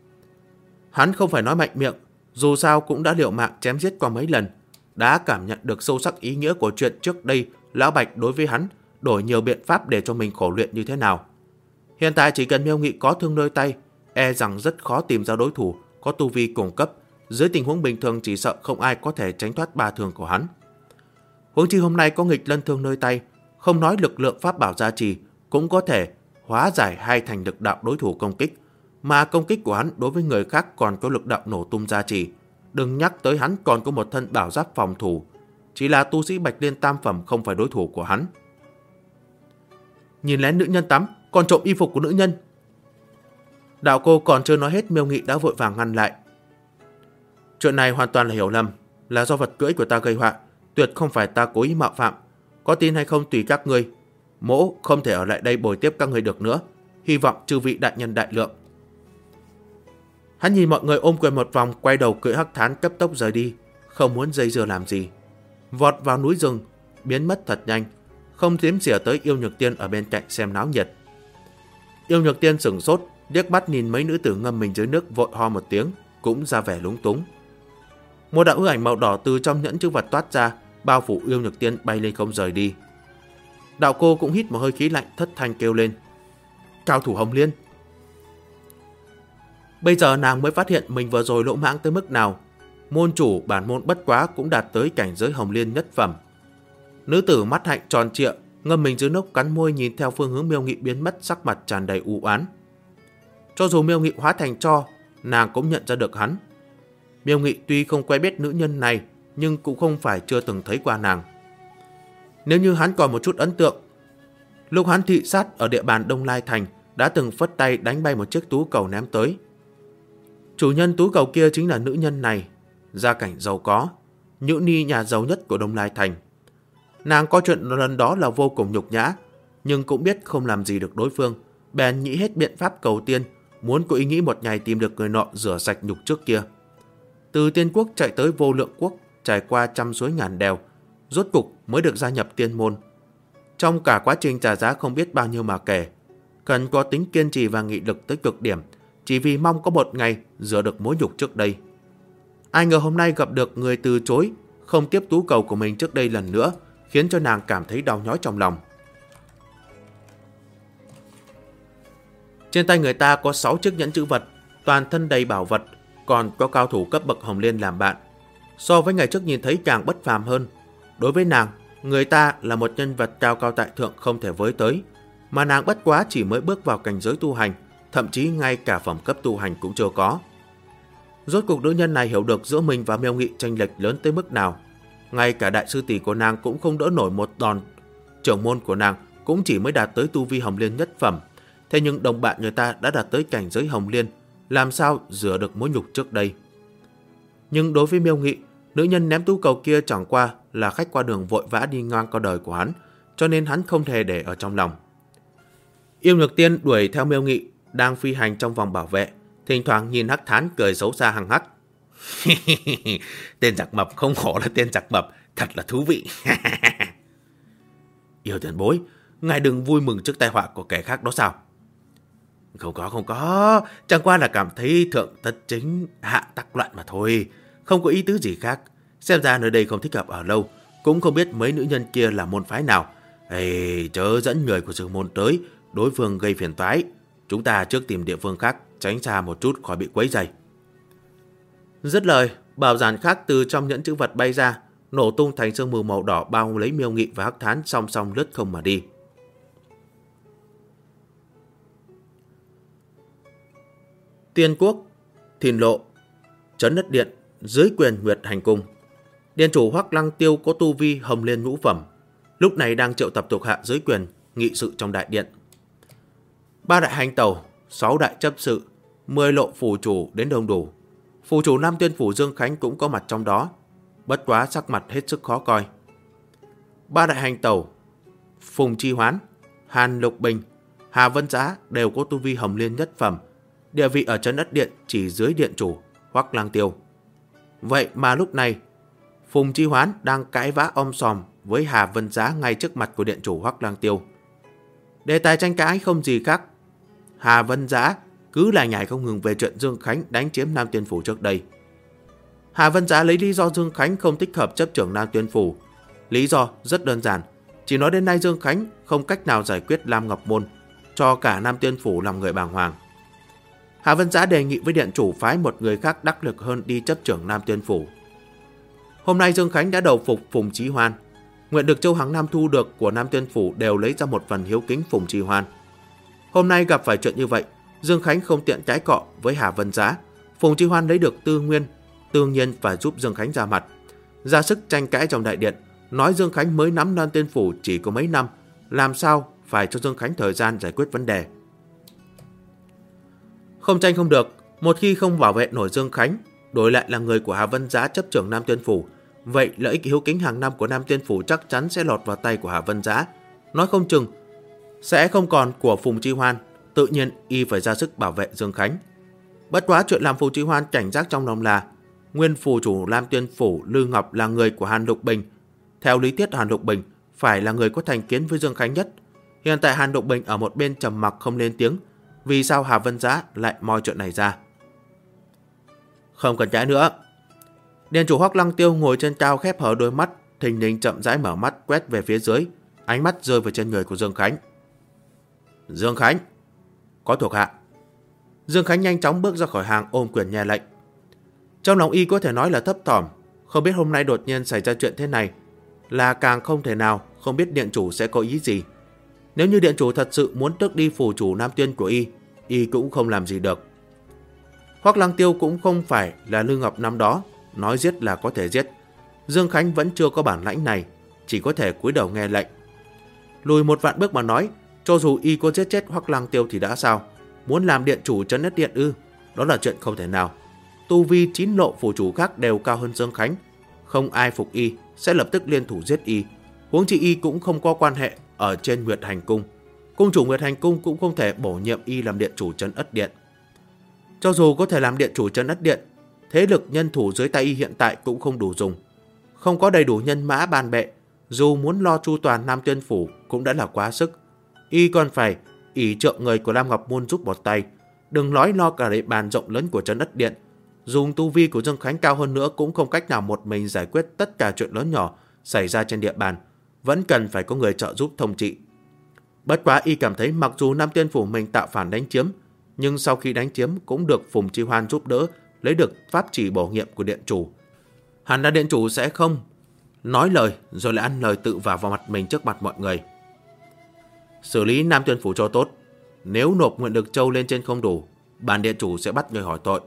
Hắn không phải nói mạnh miệng, dù sao cũng đã liều mạng chém giết qua mấy lần, đã cảm nhận được sâu sắc ý nghĩa của chuyện trước đây lão Bạch đối với hắn đổi nhiều biện pháp để cho mình khổ luyện như thế nào. Hiện tại chỉ cần Miêu Nghị có thương nơi tay, e rằng rất khó tìm ra đối thủ có tu vi cùng cấp. Dưới tình huống bình thường chỉ sợ không ai có thể tránh thoát ba thương của hắn. Huống chi hôm nay có nghịch lân thương nơi tay, không nói lực lượng pháp bảo gia trì, cũng có thể hóa giải hai thành lực đạo đối thủ công kích. Mà công kích của hắn đối với người khác còn có lực đạo nổ tung gia trì. Đừng nhắc tới hắn còn có một thân bảo giáp phòng thủ. Chỉ là tu sĩ Bạch Liên tam phẩm không phải đối thủ của hắn. Nhìn lén nữ nhân tắm, còn trộm y phục của nữ nhân. Đạo cô còn chưa nói hết, Miêu Nghị đã vội vàng ngăn lại. Chuyện này hoàn toàn là hiểu lầm, là do vật cưỡi của ta gây họa, tuyệt không phải ta cố ý mạo phạm. Có tin hay không tùy các ngươi. Mỗ không thể ở lại đây bồi tiếp các ngươi được nữa, hy vọng chư vị đại nhân đại lượng. Hắn nhìn mọi người ôm quyền một vòng, quay đầu cưỡi hắc thán cấp tốc rời đi, không muốn dây dưa làm gì. Vọt vào núi rừng, biến mất thật nhanh, không đếm xỉa tới Yêu Nhược Tiên ở bên cạnh xem náo nhiệt. Yêu Nhược Tiên sửng sốt, liếc mắt nhìn mấy nữ tử ngâm mình dưới nước, vội ho một tiếng, cũng ra vẻ lúng túng. Một đạo hư ảnh màu đỏ từ trong nhẫn chữ vật toát ra, bao phủ Yêu Nhược Tiên bay lên không rời đi. Đạo cô cũng hít một hơi khí lạnh, thất thanh kêu lên. Cao thủ Hồng Liên! Bây giờ nàng mới phát hiện mình vừa rồi lỗ mãng tới mức nào. Môn chủ bản môn bất quá cũng đạt tới cảnh giới Hồng Liên nhất phẩm. Nữ tử mắt hạnh tròn trịa, ngâm mình dưới nước, cắn môi nhìn theo phương hướng Miêu Nghị biến mất, sắc mặt tràn đầy u oán. Cho dù Miêu Nghị hóa thành tro, nàng cũng nhận ra được hắn. Miêu Nghị tuy không quen biết nữ nhân này, nhưng cũng không phải chưa từng thấy qua nàng. Nếu như hắn còn một chút ấn tượng, lúc hắn thị sát ở địa bàn Đông Lai Thành, đã từng phất tay đánh bay một chiếc tú cầu ném tới. Chủ nhân tú cầu kia chính là nữ nhân này, gia cảnh giàu có, nữ ni nhà giàu nhất của Đông Lai Thành. Nàng có chuyện lần đó là vô cùng nhục nhã, nhưng cũng biết không làm gì được đối phương, bèn nghĩ hết biện pháp cầu tiên, muốn có ý nghĩ một ngày tìm được người nọ rửa sạch nhục trước kia. Từ Tiên Quốc chạy tới Vô Lượng Quốc, trải qua trăm suối ngàn đèo, rốt cục mới được gia nhập tiên môn. Trong cả quá trình trả giá không biết bao nhiêu mà kể, cần có tính kiên trì và nghị lực tới cực điểm, chỉ vì mong có một ngày rửa được mối nhục trước đây. Ai ngờ hôm nay gặp được người từ chối, không tiếp tú cầu của mình trước đây lần nữa, khiến cho nàng cảm thấy đau nhói trong lòng. Trên tay người ta có 6 chiếc nhẫn chữ vật, toàn thân đầy bảo vật, còn có cao thủ cấp bậc Hồng Liên làm bạn. So với ngày trước nhìn thấy càng bất phàm hơn. Đối với nàng, người ta là một nhân vật cao cao tại thượng không thể với tới, mà nàng bất quá chỉ mới bước vào cảnh giới tu hành, thậm chí ngay cả phẩm cấp tu hành cũng chưa có. Rốt cuộc nữ nhân này hiểu được giữa mình và Miêu Nghị chênh lệch lớn tới mức nào. Ngay cả đại sư tỷ của nàng cũng không đỡ nổi một đòn. Trưởng môn của nàng cũng chỉ mới đạt tới tu vi Hồng Liên nhất phẩm. Thế nhưng đồng bạn người ta đã đạt tới cảnh giới Hồng Liên, làm sao rửa được mối nhục trước đây. Nhưng đối với Miêu Nghị, nữ nhân ném tú cầu kia chẳng qua là khách qua đường vội vã đi ngang qua đời của hắn, cho nên hắn không thể để ở trong lòng. Yêu Nhược Tiên đuổi theo Miêu Nghị, đang phi hành trong vòng bảo vệ, thỉnh thoảng nhìn Hắc Thán cười xấu xa hằng hắc. Tên giặc mập không hổ là tên giặc mập, thật là thú vị. Yêu tiền bối, ngài đừng vui mừng trước tai họa của kẻ khác đó sao? Không có, chẳng qua là cảm thấy thượng tất chính hạ tắc loạn mà thôi, không có ý tứ gì khác. Xem ra nơi đây không thích hợp ở lâu, cũng không biết mấy nữ nhân kia là môn phái nào. Chớ dẫn người của sư môn tới, đối phương gây phiền toái. Chúng ta trước tìm địa phương khác, tránh xa một chút khỏi bị quấy rầy. Dứt lời, bảo giản khác từ trong nhẫn chữ vật bay ra, nổ tung thành sương mù màu đỏ bao lấy Miêu Nghị và Hắc Thán, song song lướt không mà đi. Tiên Quốc, Thìn Lộ, Trấn Đất Điện, dưới quyền Nguyệt Hành Cung. Điện chủ Hoắc Lăng Tiêu có tu vi Hồng Liên ngũ phẩm, lúc này đang triệu tập thuộc hạ dưới quyền nghị sự trong đại điện. 3 đại hành tẩu, 6 đại chấp sự, 10 lộ phủ chủ đến đông đủ. Phủ chủ Nam Tuyên phủ Dương Khánh cũng có mặt trong đó, bất quá sắc mặt hết sức khó coi. 3 đại hành tẩu Phùng Chi Hoán, Hàn Lục Bình, Hà Vân Giá đều có tu vi Hồng Liên nhất phẩm, địa vị ở Trấn Đất Điện chỉ dưới điện chủ Hoắc Lăng Tiêu. Vậy mà lúc này Phùng Chi Hoán đang cãi vã om sòm với Hà Vân Giá ngay trước mặt của điện chủ Hoắc Lăng Tiêu. Đề tài tranh cãi không gì khác, Hà Vân Giá cứ lại nhảy không ngừng về chuyện Dương Khánh đánh chiếm Nam Tuyên phủ trước đây. Hà Vân Giá lấy lý do Dương Khánh không thích hợp chấp trưởng Nam Tuyên phủ. Lý do rất đơn giản, chỉ nói đến nay Dương Khánh không cách nào giải quyết Lam Ngọc Môn, cho cả Nam Tuyên phủ làm người bàng hoàng. Hà Vân Giá đề nghị với điện chủ phái một người khác đắc lực hơn đi chấp trưởng Nam Tuyên phủ. Hôm nay Dương Khánh đã đầu phục Phùng Chí Hoan, nguyện được châu hàng năm thu được của Nam Tuyên phủ đều lấy ra một phần hiếu kính Phùng Chí Hoan. Hôm nay gặp phải chuyện như vậy, Dương Khánh không tiện trái cọ với Hà Vân Giá. Phùng Chí Hoan lấy được tư nguyên, tự nhiên phải giúp Dương Khánh ra mặt, ra sức tranh cãi trong đại điện, nói Dương Khánh mới nắm Nam Tuyên phủ chỉ có mấy năm, làm sao phải cho Dương Khánh thời gian giải quyết vấn đề. Không tranh không được, một khi không bảo vệ nổi Dương Khánh, đổi lại là người của Hà Vân Giá chấp trưởng Nam Tuyên phủ, vậy lợi ích hiếu kính hàng năm của Nam Tuyên phủ chắc chắn sẽ lọt vào tay của Hà Vân Giá, nói không chừng sẽ không còn của Phùng Chí Hoan, tự nhiên y phải ra sức bảo vệ Dương Khánh. Bất quá chuyện làm Phùng Chí Hoan cảnh giác trong lòng là nguyên phủ chủ Nam Tuyên phủ Lư Ngọc là người của Hàn Lục Bình. Theo lý thuyết Hàn Lục Bình phải là người có thành kiến với Dương Khánh nhất. Hiện tại Hàn Lục Bình ở một bên trầm mặc không lên tiếng, vì sao Hà Vân Giá lại moi chuyện này ra? Không cần cãi nữa. Điện chủ Hoắc Lăng Tiêu ngồi trên cao khép hở đôi mắt, thình lình chậm rãi mở mắt quét về phía dưới, ánh mắt rơi vào trên người của Dương Khánh. Dương Khánh, có thuộc hạ. Dương Khánh nhanh chóng bước ra khỏi hàng ôm quyền nghe lệnh. Trong lòng y có thể nói là thấp thỏm, không biết hôm nay đột nhiên xảy ra chuyện thế này, là càng không thể nào không biết điện chủ sẽ có ý gì. Nếu như điện chủ thật sự muốn tước đi phủ chủ Nam Tuyên của y cũng không làm gì được. Hoắc Lăng Tiêu cũng không phải là Lư Ngọc năm đó, nói giết là có thể giết. Dương Khánh vẫn chưa có bản lãnh này, chỉ có thể cúi đầu nghe lệnh. Lùi một vạn bước mà nói, cho dù y có giết chết Hoắc Lăng Tiêu thì đã sao? Muốn làm điện chủ Trấn Đất Điện ư? Đó là chuyện không thể nào. Tu vi 9 lộ phủ chủ khác đều cao hơn Dương Khánh, không ai phục y sẽ lập tức liên thủ giết y. Huống chi y cũng không có quan hệ ở trên Nguyệt Hành Cung. Cung chủ Nguyệt Hành Cung cũng không thể bổ nhiệm y làm điện chủ Trấn Ất Điện. Cho dù có thể làm điện chủ Trấn Ất Điện, thế lực nhân thủ dưới tay y hiện tại cũng không đủ dùng. Không có đầy đủ nhân mã ban bệ, dù muốn lo chu toàn Nam Tuyên Phủ cũng đã là quá sức. Y còn phải ỷ trượng người của Lam Ngọc Môn giúp một tay. Đừng nói lo cả địa bàn rộng lớn của Trấn Đất Điện. Dùng tu vi của Dương Khánh cao hơn nữa cũng không cách nào một mình giải quyết tất cả chuyện lớn nhỏ xảy ra trên địa bàn. Vẫn cần phải có người trợ giúp thông trị. Bất quá y cảm thấy mặc dù Nam Tuyên Phủ mình tạo phản đánh chiếm, nhưng sau khi đánh chiếm cũng được Phùng Chi Hoan giúp đỡ, lấy được pháp chỉ bổ nhiệm của điện chủ. Hẳn là điện chủ sẽ không nói lời rồi lại ăn lời tự vào mặt mình trước mặt mọi người. Xử lý Nam Tuyên Phủ cho tốt. Nếu nộp nguyện lực châu lên trên không đủ, bản điện chủ sẽ bắt người hỏi tội.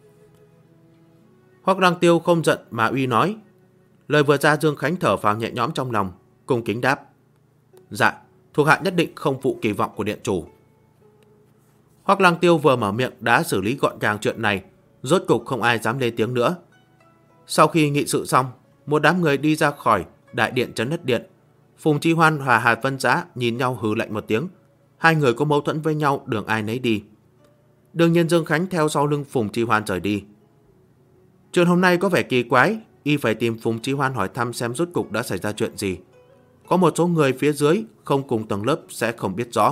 Hoắc Lăng Tiêu không giận mà uy nói. Lời vừa ra, Dương Khánh thở phào nhẹ nhõm trong lòng, cung kính đáp: Dạ, thuộc hạ nhất định không phụ kỳ vọng của điện chủ. Hoắc Lăng Tiêu vừa mở miệng đã xử lý gọn gàng chuyện này, rốt cục không ai dám lên tiếng nữa. Sau khi nghị sự xong, một đám người đi ra khỏi đại điện Trấn Đất Điện. Phùng Chi Hoan và Hà Vân Giá nhìn nhau hừ lạnh một tiếng. Hai người có mâu thuẫn với nhau, đường ai nấy đi. Đương nhiên Dương Khánh theo sau lưng Phùng Chi Hoan rời đi. Chuyện hôm nay có vẻ kỳ quái, y phải tìm Phùng Chi Hoan hỏi thăm xem rốt cục đã xảy ra chuyện gì. Có một số người phía dưới không cùng tầng lớp sẽ không biết rõ.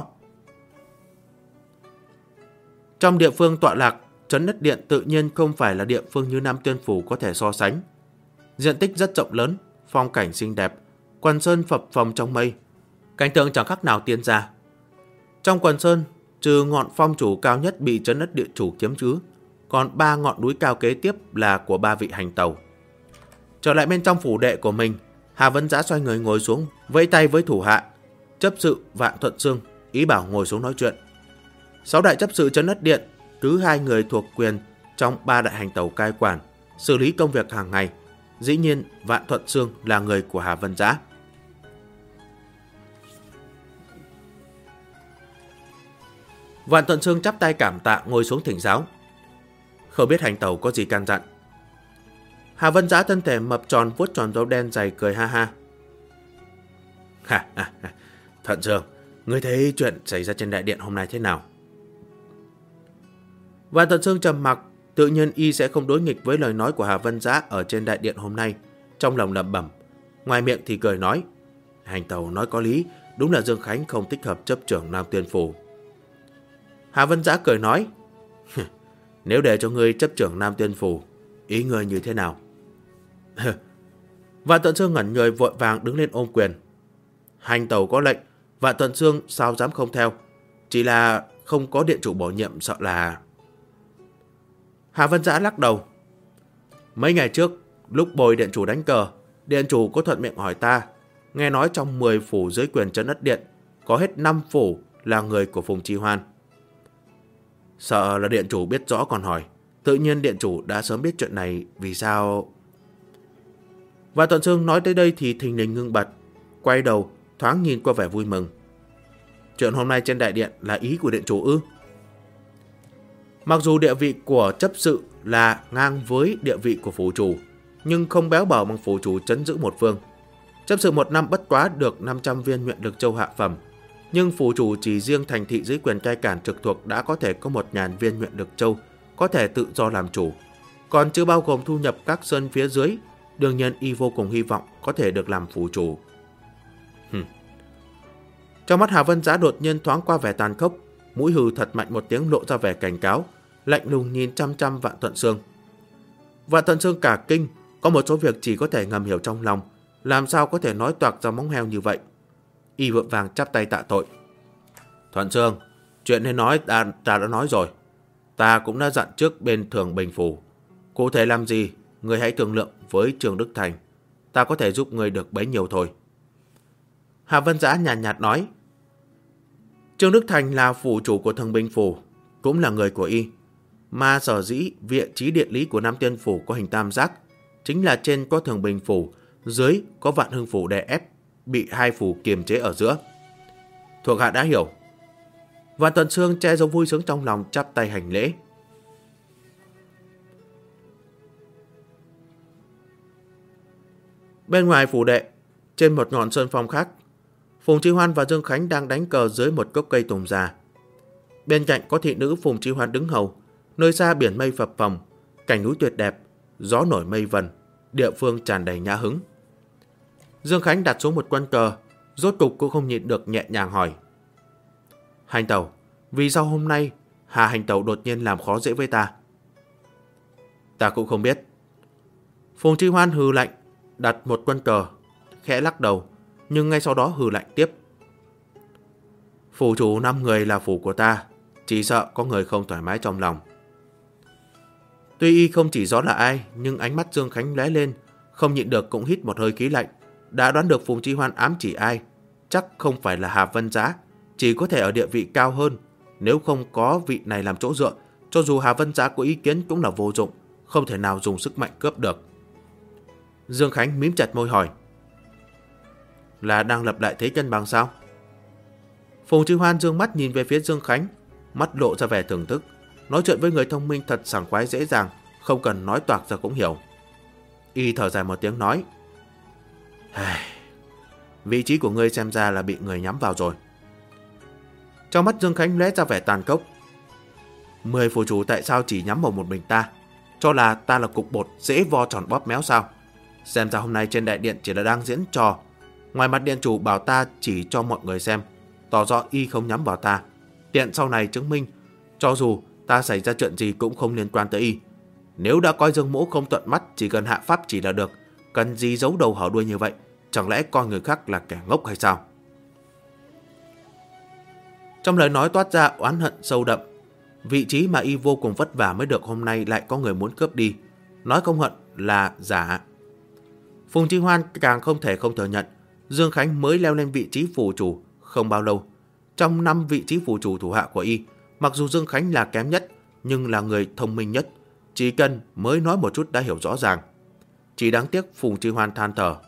Trong địa phương tọa lạc, Trấn Đất Điện tự nhiên không phải là địa phương như Nam Tuyên Phủ có thể so sánh. Diện tích rất rộng lớn, phong cảnh xinh đẹp, quần sơn phập phồng trong mây, cảnh tượng chẳng khác nào tiên gia. Trong quần sơn, trừ ngọn phong chủ cao nhất bị Trấn Đất Điện chủ chiếm cứ, còn 3 ngọn núi cao kế tiếp là của 3 vị hành tàu. Trở lại bên trong phủ đệ của mình, Hà Vân Giá xoay người ngồi xuống, vẫy tay với thủ hạ chấp sự Vạn Thuận Sương, ý bảo ngồi xuống nói chuyện. 6 đại chấp sự Trấn Đất Điện, cứ 2 người thuộc quyền trong 3 đại hành tàu cai quản, xử lý công việc hàng ngày. Dĩ nhiên, Vạn Thuận Sương là người của Hà Vân Giá. Vạn Thuận Sương chắp tay cảm tạ ngồi xuống thỉnh giáo. Không biết hành tàu có gì can dặn. Hà Vân Giá thân thể mập tròn vuốt tròn râu đen dày cười ha ha. Thuận Sương, ngươi thấy chuyện xảy ra trên đại điện hôm nay thế nào? Vạn Thuận Sương trầm mặc, tự nhiên y sẽ không đối nghịch với lời nói của Hà Vân Giá ở trên đại điện hôm nay. Trong lòng lẩm bẩm, ngoài miệng thì cười nói: hành tàu nói có lý, đúng là Dương Khánh không thích hợp chấp trưởng Nam Tuyên Phủ. Hà Vân Giá cười nói: nếu để cho ngươi chấp trưởng Nam Tuyên Phủ, ý ngươi như thế nào? Vạn Thuận Sương ngẩn người vội vàng đứng lên ôm quyền. Hành tàu có lệnh, Vạn Thuận Sương sao dám không theo? Chỉ là không có điện chủ bổ nhiệm, sợ là... Hà Vân Giá lắc đầu. Mấy ngày trước, lúc bồi điện chủ đánh cờ, điện chủ có thuận miệng hỏi ta, nghe nói trong 10 phủ dưới quyền Trấn Đất Điện, có hết 5 phủ là người của Phùng Chi Hoan. Sợ là điện chủ biết rõ còn hỏi. Tự nhiên điện chủ đã sớm biết chuyện này, vì sao... Và Thuận Sương nói tới đây thì thình lình ngưng bật, quay đầu thoáng nhìn qua vẻ vui mừng. Chuyện hôm nay trên đại điện là ý của điện chủ ư? Mặc dù địa vị của chấp sự là ngang với địa vị của phủ chủ, nhưng không béo bở bằng phủ chủ trấn giữ một phương. Chấp sự một năm bất quá được 500 viên nguyện lực châu hạ phẩm, nhưng phủ chủ chỉ riêng thành thị dưới quyền cai quản trực thuộc đã có thể có 1.000 viên nguyện lực châu, có thể tự do làm chủ. Còn chưa bao gồm thu nhập các sơn phía dưới, đương nhiên y vô cùng hy vọng có thể được làm phủ chủ. Trong mắt Hà Vân Giá đột nhiên thoáng qua vẻ tàn khốc, mũi hừ thật mạnh một tiếng lộ ra vẻ cảnh cáo, lạnh lùng nhìn chăm chăm Vạn Thuận Sương. Vạn Thuận Sương cả kinh, có một số việc chỉ có thể ngầm hiểu trong lòng, làm sao có thể nói toạc ra móng heo như vậy. Y vội vàng chắp tay tạ tội. Thuận Sương, chuyện nên nói ta đã nói rồi. Ta cũng đã dặn trước bên Thường Bình Phủ. Cụ thể làm gì, người hãy thương lượng với Trương Đức Thành. Ta có thể giúp người được bấy nhiêu thôi. Hà Vân Giá nhàn nhạt nói. Trương Đức Thành là phủ chủ của Thường Bình Phủ, cũng là người của y. Mà sở dĩ vị trí địa lý của Nam Tuyên Phủ có hình tam giác, chính là trên có Thường Bình Phủ, dưới có Vạn Hưng Phủ đè ép, bị hai phủ kiềm chế ở giữa. Thuộc hạ đã hiểu. Vạn Thuận Sương che giấu vui sướng trong lòng, chắp tay hành lễ. Bên ngoài phủ đệ, trên một ngọn sơn phong khác, Phùng Chi Hoan và Dương Khánh đang đánh cờ dưới một gốc cây tùng già. Bên cạnh có thị nữ Phùng Chi Hoan đứng hầu, nơi xa biển mây phập phồng, cảnh núi tuyệt đẹp, gió nổi mây vần, địa phương tràn đầy nhã hứng. Dương Khánh đặt xuống một quân cờ, rốt cục cũng không nhịn được nhẹ nhàng hỏi. Hành tẩu, vì sao hôm nay Hà hành tẩu đột nhiên làm khó dễ với ta? Ta cũng không biết. Phùng Chi Hoan hừ lạnh, đặt một quân cờ, khẽ lắc đầu, nhưng ngay sau đó hừ lạnh tiếp. Phủ chủ 5 người là phủ của ta, chỉ sợ có người không thoải mái trong lòng. Tuy y không chỉ rõ là ai, nhưng ánh mắt Dương Khánh lóe lên, không nhịn được cũng hít một hơi khí lạnh. Đã đoán được Phùng Chi Hoan ám chỉ ai, chắc không phải là Hà Vân Giá, chỉ có thể ở địa vị cao hơn. Nếu không có vị này làm chỗ dựa, cho dù Hà Vân Giá có ý kiến cũng là vô dụng, không thể nào dùng sức mạnh cướp được. Dương Khánh mím chặt môi hỏi. Là đang lập lại thế cân bằng sao? Phùng Chi Hoan dương mắt nhìn về phía Dương Khánh, mắt lộ ra vẻ thưởng thức. Nói chuyện với người thông minh thật sảng khoái dễ dàng, không cần nói toạc ra cũng hiểu. Y thở dài một tiếng nói. Vị trí của ngươi xem ra là bị người nhắm vào rồi. Trong mắt Dương Khánh lóe ra vẻ tàn khốc. 10 phủ chủ tại sao chỉ nhắm vào một mình ta? Cho là ta là cục bột dễ vo tròn bóp méo sao? Xem ra hôm nay trên đại điện chỉ là đang diễn trò. Ngoài mặt điện chủ bảo ta chỉ cho mọi người xem, tỏ rõ y không nhắm vào ta. Tiện sau này chứng minh, cho dù ta xảy ra chuyện gì cũng không liên quan tới y. Nếu đã coi Dương Mỗ không thuận mắt, chỉ cần hạ pháp chỉ là được, cần gì giấu đầu hở đuôi như vậy? Chẳng lẽ coi người khác là kẻ ngốc hay sao? Trong lời nói toát ra oán hận sâu đậm. Vị trí mà y vô cùng vất vả mới được hôm nay lại có người muốn cướp đi. Nói không hận là giả. Phùng Chi Hoan càng không thể không thừa nhận, Dương Khánh mới leo lên vị trí phủ chủ không bao lâu. Trong 5 vị trí phủ chủ thủ hạ của y, mặc dù Dương Khánh là kém nhất, nhưng là người thông minh nhất. Chỉ cần mới nói một chút đã hiểu rõ ràng. Chỉ đáng tiếc Phùng Chi Hoan than thở.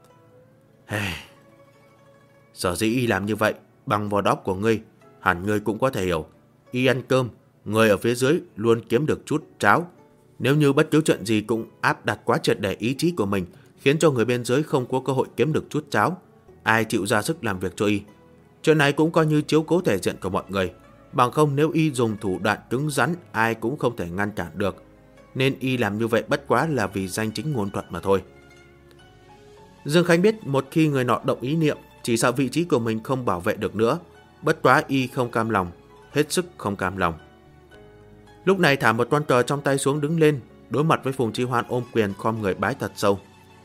Sở dĩ y làm như vậy, bằng vò đóc của ngươi, hẳn ngươi cũng có thể hiểu. Y ăn cơm, người ở phía dưới luôn kiếm được chút cháo. Nếu như bất cứ chuyện gì cũng áp đặt quá triệt để ý chí của mình, khiến cho người bên dưới không có cơ hội kiếm được chút cháo, ai chịu ra sức làm việc cho y. Chuyện này cũng coi như chiếu cố thể diện của mọi người. Bằng không nếu y dùng thủ đoạn cứng rắn, ai cũng không thể ngăn cản được. Nên y làm như vậy bất quá là vì danh chính ngôn thuận mà thôi. Dương Khánh biết một khi người nọ động ý niệm, chỉ sợ vị trí của mình không bảo vệ được nữa. Bất quá y không cam lòng, hết sức không cam lòng. Lúc này thả một con cờ trong tay xuống đứng lên, đối mặt với Phùng Chi Hoan ôm quyền khom người bái thật sâu.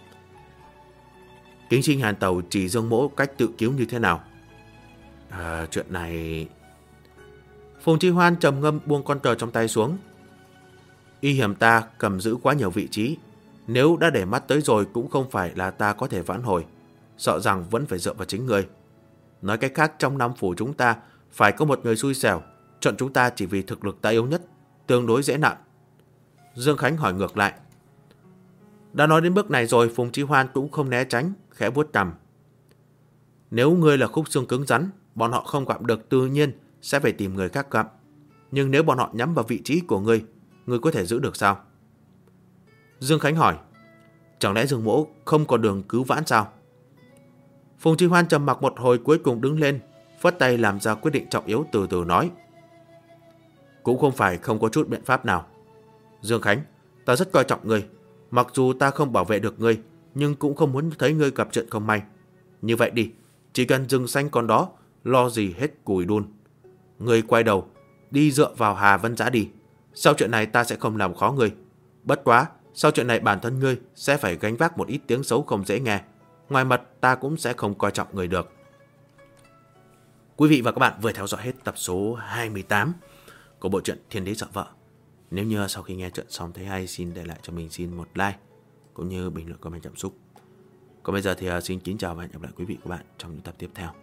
Kính xin Hàn Tẩu chỉ Dương Mỗ cách tự cứu như thế nào? Chuyện này... Phùng Chi Hoan trầm ngâm buông con cờ trong tay xuống. Y hiểm ta cầm giữ quá nhiều vị trí, nếu đã để mắt tới rồi cũng không phải là ta có thể vãn hồi, sợ rằng vẫn phải dựa vào chính người. Nói cách khác, trong 5 phủ chúng ta phải có một người xui xẻo, chọn chúng ta chỉ vì thực lực ta yếu nhất, tương đối dễ nạn. Dương Khánh hỏi ngược lại. Đã nói đến bước này rồi, Phùng Chi Hoan cũng không né tránh, khẽ vuốt cằm. Nếu ngươi là khúc xương cứng rắn, bọn họ không gặm được tự nhiên sẽ phải tìm người khác gặm. Nhưng nếu bọn họ nhắm vào vị trí của ngươi có thể giữ được sao? Dương Khánh hỏi. Chẳng lẽ Dương Mỗ không có đường cứu vãn sao? Phùng Chi Hoan trầm mặc một hồi, cuối cùng đứng lên, phất tay làm ra quyết định trọng yếu, từ từ nói. Cũng không phải không có chút biện pháp nào. Dương Khánh, ta rất coi trọng ngươi. Mặc dù ta không bảo vệ được ngươi, nhưng cũng không muốn thấy ngươi gặp chuyện không may. Như vậy đi, chỉ cần rừng xanh còn đó, lo gì hết cùi đun. Ngươi quay đầu, đi dựa vào Hà Vân Giá đi. Sau chuyện này ta sẽ không làm khó ngươi. Bất quá, sau chuyện này bản thân ngươi sẽ phải gánh vác một ít tiếng xấu không dễ nghe. Ngoài mặt ta cũng sẽ không coi trọng người được. Quý vị và các bạn vừa theo dõi hết tập số 28 của bộ truyện Thiên Đế Sợ Vợ. Nếu như sau khi nghe chuyện xong thấy hay, xin để lại cho mình xin một like cũng như bình luận comment cảm xúc. Còn bây giờ thì xin kính chào và hẹn gặp lại quý vị và các bạn trong những tập tiếp theo.